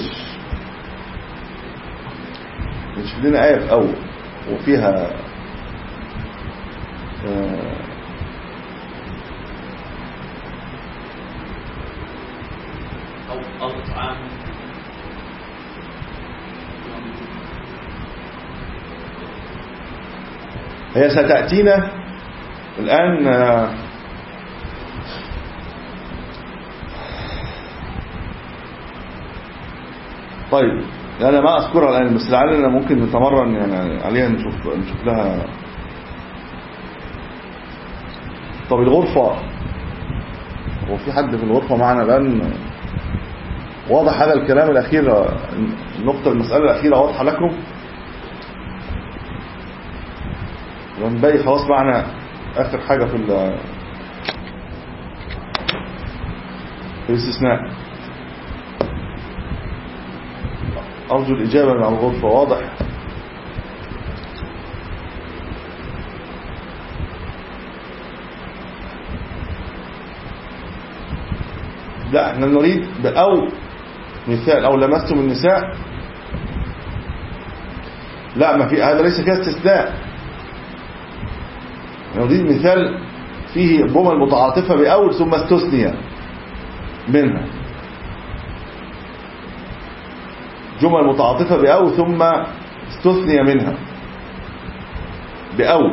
نشوف لنا آية في أول وفيها آه أو أو طعام هي ستأتينا الآن. آه طيب أنا ما أذكرها الآن بس لعلنا ممكن نتمرن يعني عليها، نشوف نشوف لها. طب الغرفة، هو في حد في الغرفة معنا الآن؟ واضح هذا الكلام الأخير، النقطة المسألة الأخيرة واضحة لكم؟ ونبقي خلاص معنا آخر حاجة في في الاستثناء. أرجو الإجابة من الغرفة. واضح؟ لا احنا نريد بأو مثال أو لمستم النساء. لا ما في، هذا ليس كده استثناء. نريد مثال فيه جمل متعاطفة بأول ثم استثنية منها، جمل متعاطفة بأو ثم استثنية منها بأو.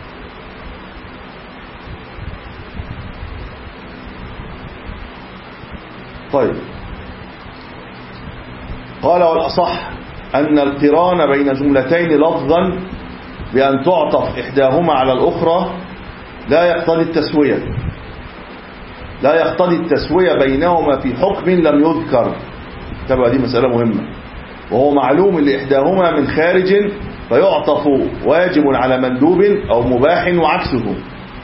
طيب قال والأصح أن القران بين جملتين لفظا بأن تعطف إحداهما على الأخرى لا يقتضي التسوية، لا يقتضي التسوية بينهما في حكم لم يذكر. تبقى دي مسألة مهمة. وهو معلوم لإحداهما من خارج فيعطف واجب على مندوب أو مباح وعكسه.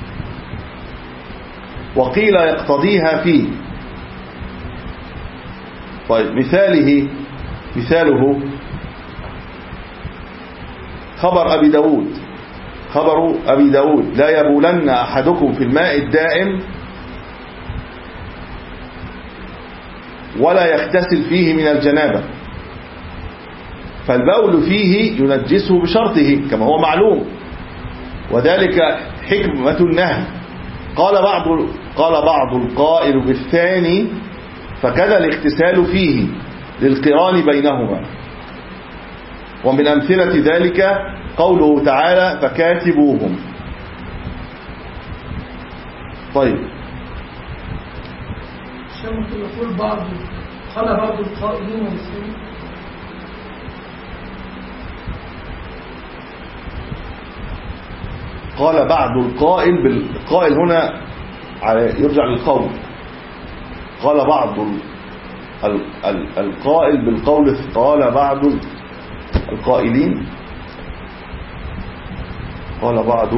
وقيل يقتضيها فيه. طيب مثاله مثاله خبر أبي داود خبر أبي داود لا يبولن أحدكم في الماء الدائم ولا يغتسل فيه من الجنابة، فالبول فيه ينجسه بشرطه كما هو معلوم، وذلك حكمة النهي. قال بعض قال بعض القائل بالثاني فكذا الاغتسال فيه للقران بينهما. ومن أمثلة ذلك قوله تعالى فكاتبوهم. طيب عشان ممكن يقول بعض قال بعض القائلين بالثاني. قال بعض القائل بالقائل هنا يرجع للقول. قال بعض ال ال القائل بالقول قال بعض القائلين قال بعض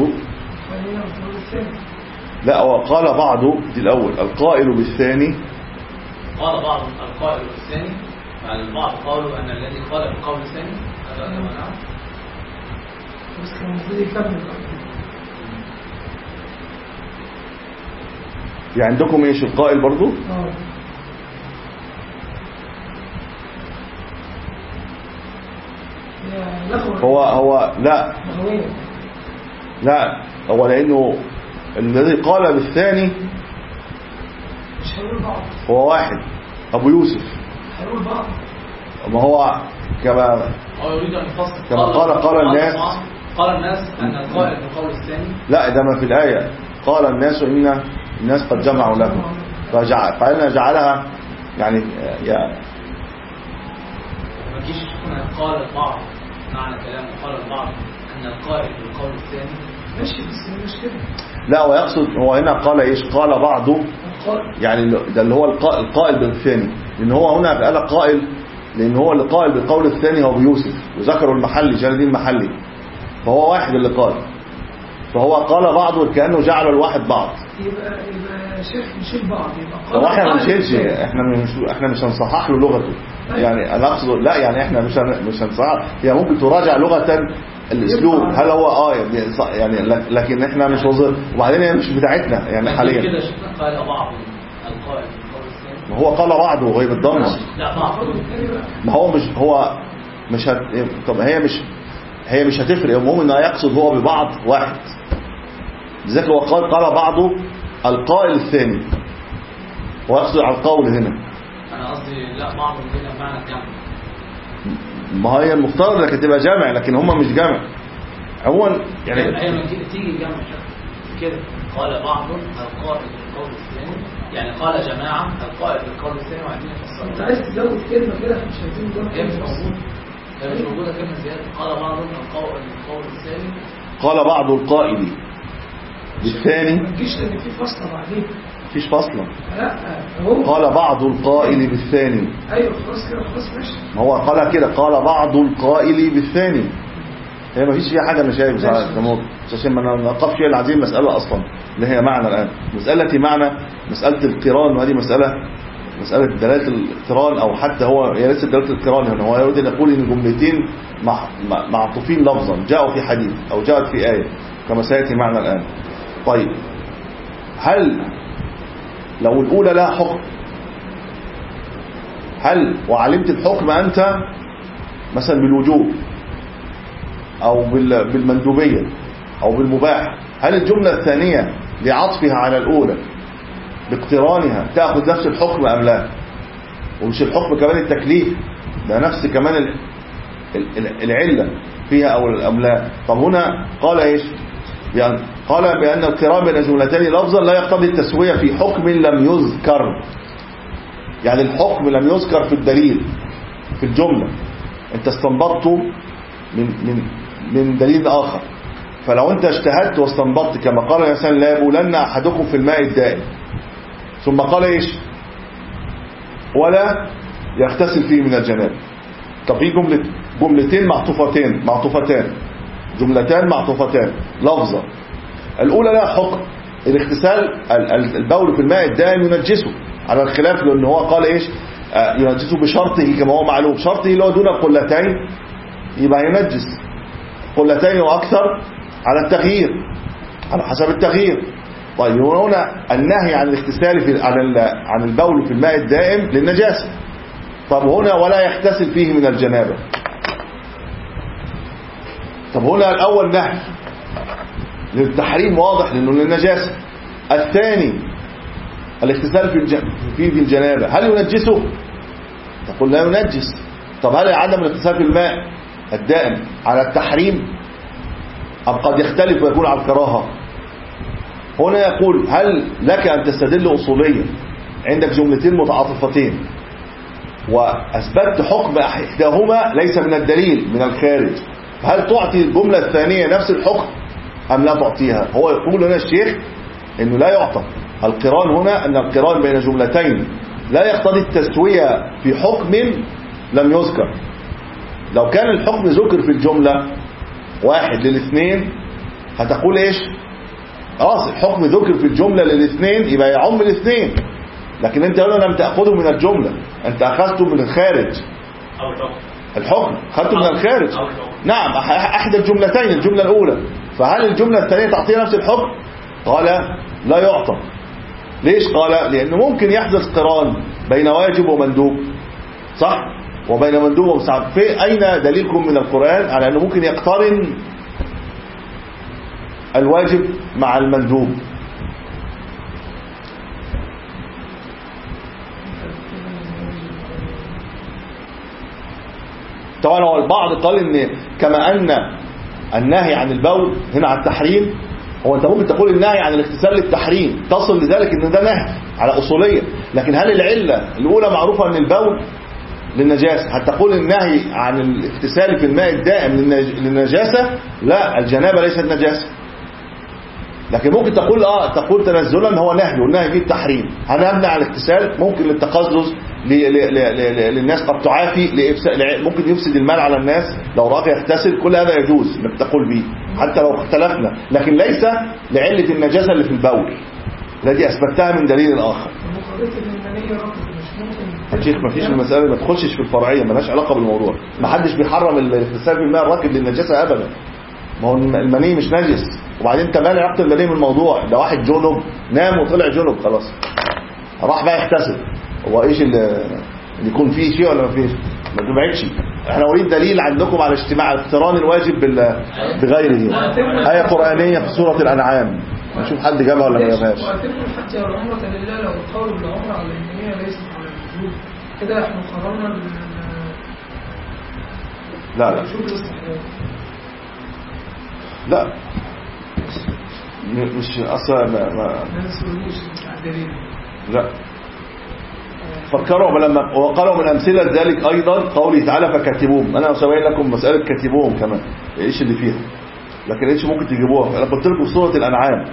لا وقال بعض دي الأول القائل بالثاني. قال بعض القائل بالثاني مع البعض قالوا أن الذي قال بالقول الثاني هذا كما نعرف بس كان المفروض يكمل. يعني عندكم ايش القائل برضو؟ اه هو هو لا لا هو لأنه الذي قال بالثاني مش هيقول بعض، هو واحد أبو يوسف هيقول بعض. ما هو كما هو يريد أن يفصل كما قال قال الناس قال الناس أن القائل بالقول الثاني. لا ده ما في الآية. قال الناس إن الناس قد جمعوا لكم فجعل فإننا جعلها يعني يعني ما تجيش قال البعض معنى كلامه قال البعض أن القائل بالقول الثاني ماشي بس مش كده. لا ويقصد هو هنا قال ايش؟ قال بعضه يعني ده اللي هو القائل بالثاني، لأن هو هنا قال قائل لأن هو اللي قائل بالقول الثاني هو أبو يوسف وذكروا المحلي جلال المحلي، فهو واحد اللي قال، فهو قال بعضه كأنه جعل الواحد بعض. يبقى يبقى شيخ نشيل بعض يبقى هو احنا ما نشيلش، احنا مش احنا مش هنصحح له لغته يعني انا اقصد لا يعني احنا مش مش هنصحح، هي ممكن تراجع لغة الاسلوب هل هو اه يعني لكن احنا مش وظيفه، وبعدين هي مش بتاعتنا يعني حاليا كده شفنا قال بعض القائل بالقول الثاني. ما هو قال بعضه غير الضمه. لا بعض ما هو مش هو مش هت... طب هي مش هي مش هتفرق، المهم انه يقصد هو ببعض واحد، لذلك هو قال قال بعضه القائل الثاني ويقصد على القول هنا. انا قصدي لا بعض هنا بمعنى الجمع. ما هي المفترض انك تبقى جامع لكن هم مش جامع عموما يعني هي تيجي جمع كده قال بعض القائل بالقول الثاني يعني قال جماعه القائل بالقول الثاني وعايزين نفسر. انت عايز تزود كلمه كده مش عايزين نقول هي مش موجوده هي مش موجوده كلمه زياده. قال بعض القائل بالقول الثاني قال بعض القائل بالثاني ما تجيش لان في فصله بعدين مفيش فصله. لا هو قال بعض القائل بالثاني. ايوه خلاص كده خلاص ماشي. ما هو قال كده قال بعض القائل بالثاني، هي مفيش فيها حاجه انا شايف عشان ما نقفش فيها العزيز مساله اصلا اللي هي معنى الان مساله معنى مساله القران، وهذه مساله مسألة دلالة الاقتران، أو حتى هو هي ليست دلالة الاقتران هنا، هو يريد أن يقول إن جملتين معطوفين لفظا جاءوا في حديث أو جاءت في آية كما سيأتي معنا الآن. طيب هل لو الأولى لها حكم، هل وعلمت الحكم أنت مثلا بالوجوب أو بالمندوبية أو بالمباح، هل الجملة الثانية لعطفها على الأولى باقترانها تأخذ نفس الحكم أم لا؟ ومش الحكم كمان التكليف ده نفس كمان العلة فيها أو أم لا؟ طب هنا قال إيش؟ يعني قال بأن القران بين جملتين لفظا لا يقتضي التسوية في حكم لم يذكر. يعني الحكم لم يذكر في الدليل في الجملة، انت استنبطته من من من دليل آخر. فلو انت اجتهدت واستنبطت كما قال الإنسان لا يبولن أحدكم في الماء الدائم، ثم قال ايش؟ ولا يغتسل فيه من الجنابه. طب في جملة جملتين معطوفتين معطوفتان جملتان معطوفتان لفظا، الأولى لها حكم الاغتسال البول في الماء الدائم ينجسه على الخلاف، لأنه هو قال ايش؟ ينجسه بشرطه كما هو معلوم، شرطه اللي هو دون القلتين يبقى ينجس قلتين وأكثر على التغيير على حسب التغيير. طيب هنا النهي عن الاغتسال في عن عن البول في الماء الدائم للنجاسة. طب هنا ولا يغتسل فيه من الجنابة. طب هنا الأول نهي للتحريم واضح لأنه للنجاسة، الثاني الاغتسال في فيه في الجنابة هل ينجسه؟ تقول لا ينجس. طب هل عدم الاغتسال في الماء الدائم على التحريم أم قد يختلف ويكون على الكراهة؟ هنا يقول هل لك أن تستدل أصوليا عندك جملتين متعاطفتين وأثبتت حكم إحداهما ليس من الدليل من الخارج، هل تعطي الجملة الثانية نفس الحكم أم لا تعطيها؟ هو يقول هنا الشيخ أنه لا يعطى القران هنا، أن القران بين جملتين لا يقتضي التسوية في حكم لم يذكر. لو كان الحكم ذكر في الجملة واحد للاثنين هتقول إيش؟ خلاص الحكم ذكر في الجملة للاثنين يبقى يعم الاثنين، لكن انت هنا لم تأخذه من الجملة، انت أخذته من الخارج. الحكم أخذته من الخارج. نعم أحد الجملتين الجملة الأولى، فهل الجملة الثانية تعطيها نفس الحكم؟ قال لا يعطى. ليش؟ قال لأنه ممكن يحدث قران بين واجب ومندوب، صح؟ وبين مندوب ومستحب. في أين دليلكم من القرآن على أنه ممكن يقترن الواجب مع المندوب؟ طبعا هو البعض قال ان كما ان النهي عن البول هنا على التحريم، هو انت ممكن تقول النهي عن الاغتسال للتحريم تصل لذلك ان ده نهي على اصوليه، لكن هل العله الاولى معروفه ان البول للنجاسه؟ هتقول النهي عن الاغتسال في الماء الدائم للنجاسه؟ لا، الجنابه ليست نجاسه. لكن ممكن تقول اه تقول تنزلا هو نهي والنهي فيه التحريم، انا امنع الاغتسال ممكن للتقزز للناس قد تعافي، ممكن يفسد المال على الناس لو رأى يغتسل، كل هذا يجوز انك تقول به حتى لو اختلفنا، لكن ليس لعلة النجاسة اللي في البول التي اثبتها من دليل اخر. الشيخ ما فيش المسألة، ما تخشش في الفرعية، مالهاش علاقة بالموضوع. ما حدش بيحرم الاغتسال في الماء الراكد للنجاسة ابدا، ما هو المني مش نجس، وبعدين انت مالي علاقة المني من الموضوع؟ ده واحد جنب نام وطلع جنب خلاص راح بقى يغتسل، هو ايش اللي يكون فيه شيء ولا ما فيش؟ ما تبعدش. احنا نريد دليل عندكم على اجتماع اقتران الواجب بغيره، آية قرآنية في سورة الأنعام، نشوف حد جابها ولا ما جابهاش. وأتموا الحج والعمرة لله، لو القول بالعمرة على الإيمانية ليست على الوجوب، كده احنا قررنا ال لا لا لا مش اصلا ما ما لا فكروا لما وقالوا من امثله ذلك ايضا قوله تعالى فكاتبوهم. انا سويت لكم مساله كاتبوهم كمان ايش اللي فيها، لكن ايش ممكن تجيبوها؟ انا قلت لكم في سوره الانعام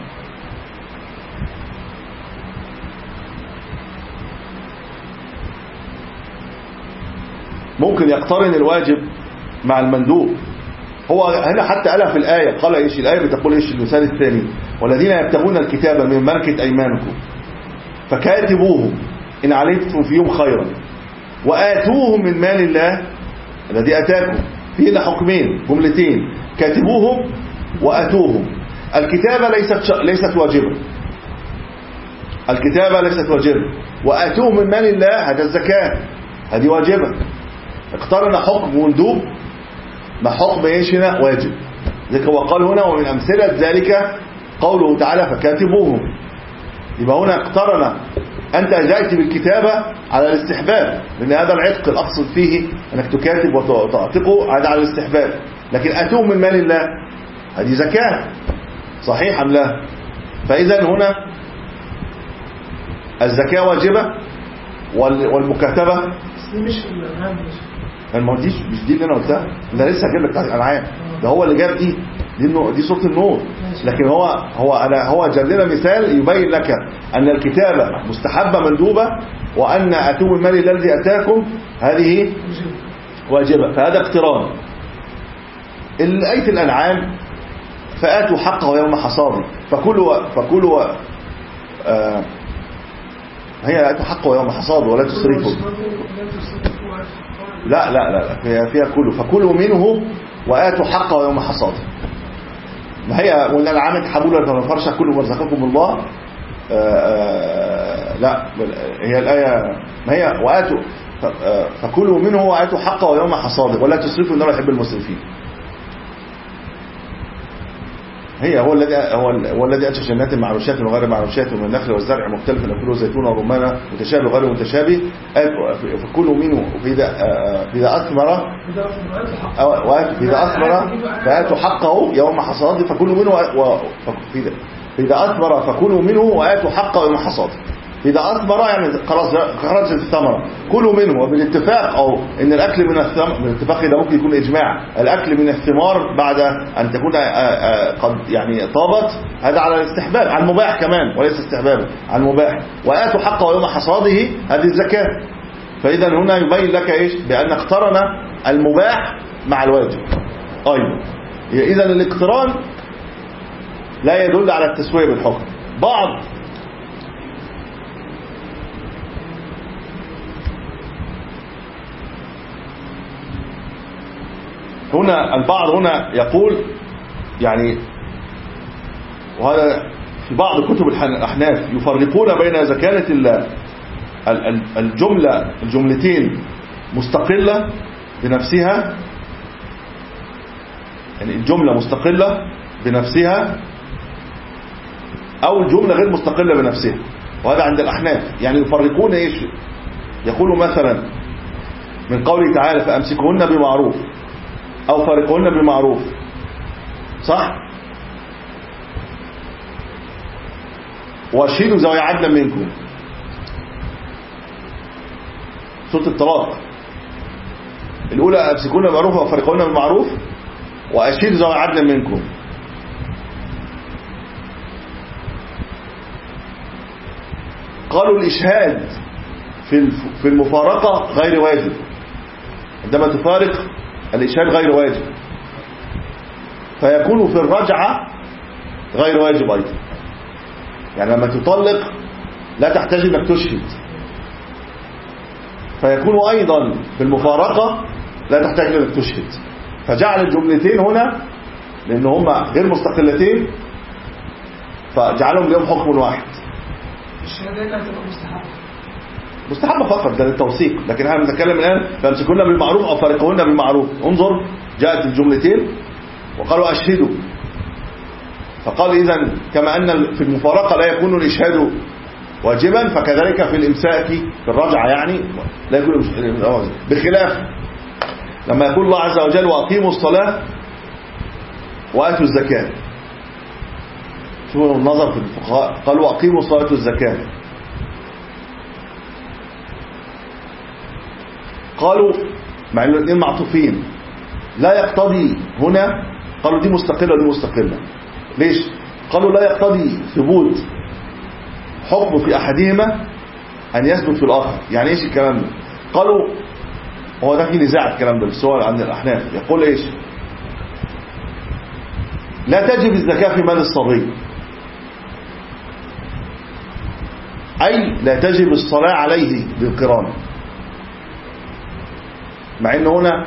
ممكن يقترن الواجب مع المندوب. هو هنا حتى قالها في الآية، قال ايش الآية بتقول ايش المثال الثاني؟ والذين يبتغون الكتاب من ملكة أيمانكم فكاتبوهم إن علمتم فيهم خيرا وآتوهم من مال الله الذي أتاكم. في هنا حكمين جملتين، كاتبوهم وآتوهم. الكتابة ليست ليست واجبة، الكتابة ليست واجبة. وآتوهم من مال الله هذا الزكاة، هذه واجبة. اقترن حكم مندوب مع حكم ايش هنا واجب. ذلك وقال هنا ومن أمثلة ذلك قوله تعالى فكاتبوهم. يبقى هنا اقترن، أنت جاءت بالكتابة على الاستحباب، لأن هذا العتق الأقصد فيه أنك تكاتب وتعتقه هذا على الاستحباب. لكن أتوهم من مال الله هذه زكاة، صحيح أم لا؟ فإذا هنا الزكاة واجبة والمكاتبة مش في الأنعام. ما دي مش دي اللي أنا قلتها، ده لسه هجيب لك بتاعت الأنعام، ده هو اللي جاب دي دي, دي سورة النور. لكن هو هو أنا هو جاب لنا مثال يبين لك أن الكتابة مستحبة مندوبة، وأن أتوم المال الذي أتاكم هذه واجبة. فهذا اقتران. آية الأنعام فآتوا حقه يوم حصاده فكلوا فكلوا آه هي آتوا حقه يوم حصاده ولا تسرفوا. لا لا لا فيها فيها كله فكلوا منه وآتوا حقه يوم حصاده. ما هي والأنعام تحبوا لنا فرشا كله مرزقكم الله. آآ آآ لا هي الآية ما هي وآتوا فكلوا منه وآتوا حقه يوم حصاده ولا تسرفوا إن الله يحب المسرفين. هي هو الذي هو, هو الذي أنشأ جنات معروشات وغير معروشات ومن النخل والزرع مختلف أكله زيتون ورمان متشابه غير متشابه فكلوا منه فإذا فإذا أثمر فإذا أثمر فآتوا حقه يوم حصاده فكلوا منه فإذا أثمر فكلوا منه وآتوا حقه يوم حصاده. إذا أثمر يعني خلاص خرجت الثمرة كلوا منه. وبالاتفاق أو إن الأكل من الثمر بالاتفاق إذا ممكن يكون إجماع الأكل من الثمار بعد أن تكون قد يعني طابت هذا على الاستحباب، على المباح كمان وليس استحبابا، على المباح. وآتوا حقه يوم حصاده هذه الزكاة. فإذا هنا يبين لك إيش بأن اقترن المباح مع الواجب أيضا. إذا الاقتران لا يدل على التسوية بالحكم. بعض هنا البعض هنا يقول يعني، وهذا في بعض كتب الأحناف يفرقون بين إذا كانت الجملة الجملتين مستقلة بنفسها، يعني الجملة مستقلة بنفسها أو الجملة غير مستقلة بنفسها. وهذا عند الأحناف يعني يفرقون إيش، يقولوا مثلا من قوله تعالى فأمسكهن بمعروف أو فارقهن بمعروف، صح؟ واشهدوا ذوي عدل منكم، سورة الطلاق الأولى أمسكوهن بمعروف أو فارقهن بمعروف واشهدوا ذوي عدل منكم. قالوا الإشهاد في المفارقة غير واجب، عندما تفارق الإشهاد غير واجب، فيكون في الرجعة غير واجب أيضا. يعني لما تطلق لا تحتاج أنك تشهد، فيكون أيضا في المفارقة لا تحتاج أنك تشهد. فجعل الجملتين هنا لأن هما غير مستقلتين فجعلهم لهم حكم واحد. الشهادة لا تبقى مستحبة مستحبة فقط ده للتوثيق، لكن احنا بنتكلم الآن فامسكوهن بالمعروف أو فارقوهن بالمعروف. انظر جاءت الجملتين وقالوا أشهدوا، فقال إذن كما أن في المفارقة لا يكون الإشهاد واجبا فكذلك في الإمساك في الرجعة يعني لا يكون واجب، بخلاف لما يقول الله عز وجل وأقيموا الصلاة وآتوا الزكاة. شوفوا النظر في الفقهاء قالوا وأقيموا الصلاة وآتوا الزكاة، قالوا مع الاثنين معطوفين لا يقتضي هنا، قالوا دي مستقلة ودي مستقلة. ليش؟ قالوا لا يقتضي ثبوت حكم في أحدهما أن يثبت في الآخر. يعني إيش الكلام ده؟ قالوا هو ده في نزاع الكلام ده بس هو عند الأحناف يقول إيش؟ لا تجب الزكاة في مال الصبي، أي لا تجب الصلاة عليه بالقران، مع أنه هنا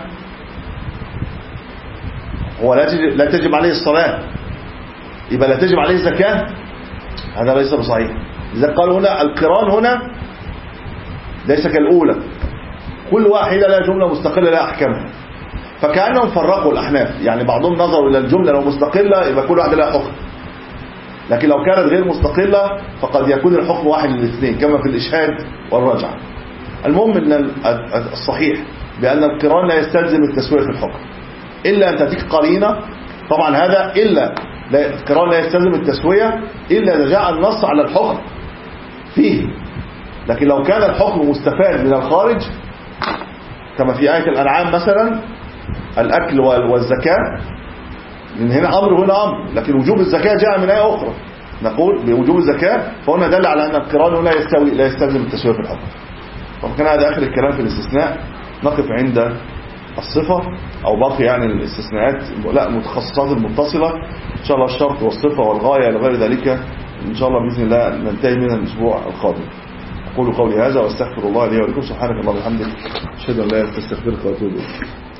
هو لا تجب, لا تجب عليه الصلاة، يبقى لا تجب عليه الزكاة، هذا ليس بصحيح. إذا قالوا هنا القران هنا ليس كالأولى، كل واحدة لها جملة مستقلة لها أحكامها، فكأنهم فرقوا الأحناف، يعني بعضهم نظروا إلى الجملة لو مستقلة يبقى كل واحدة لها حكم، لكن لو كانت غير مستقلة فقد يكون الحكم واحد للاثنين كما في الإشهاد والرجعة. المهم أن الصحيح بأن القران لا يستلزم التسوية في الحكم إلا أن تأتيك قرينة، طبعا هذا إلا القران لا يستلزم التسوية إلا إذا جاء النص على الحكم فيه، لكن لو كان الحكم مستفاد من الخارج كما في آية الأنعام مثلا الأكل والزكاة، لأن هنا أمر وهنا أمر، لكن وجوب الزكاة جاء من آية أخرى نقول بوجوب الزكاة، فهنا دل على أن القران لا يستوي لا يستلزم التسوية في الحكم. فكان هذا آخر الكلام في الاستثناء. نقف عند الصفة أو باقي يعني الاستثناءات لا المتخصصات المتصلة إن شاء الله، الشرط والصفة والغاية لغير ذلك إن شاء الله بإذن الله ننتهي منها الأسبوع القادم. أقول قولي هذا واستغفر الله لي ولكم. سبحانك اللهم وبحمدك أشهد أن لا إله إلا أنت أستغفرك وأتوب إليك.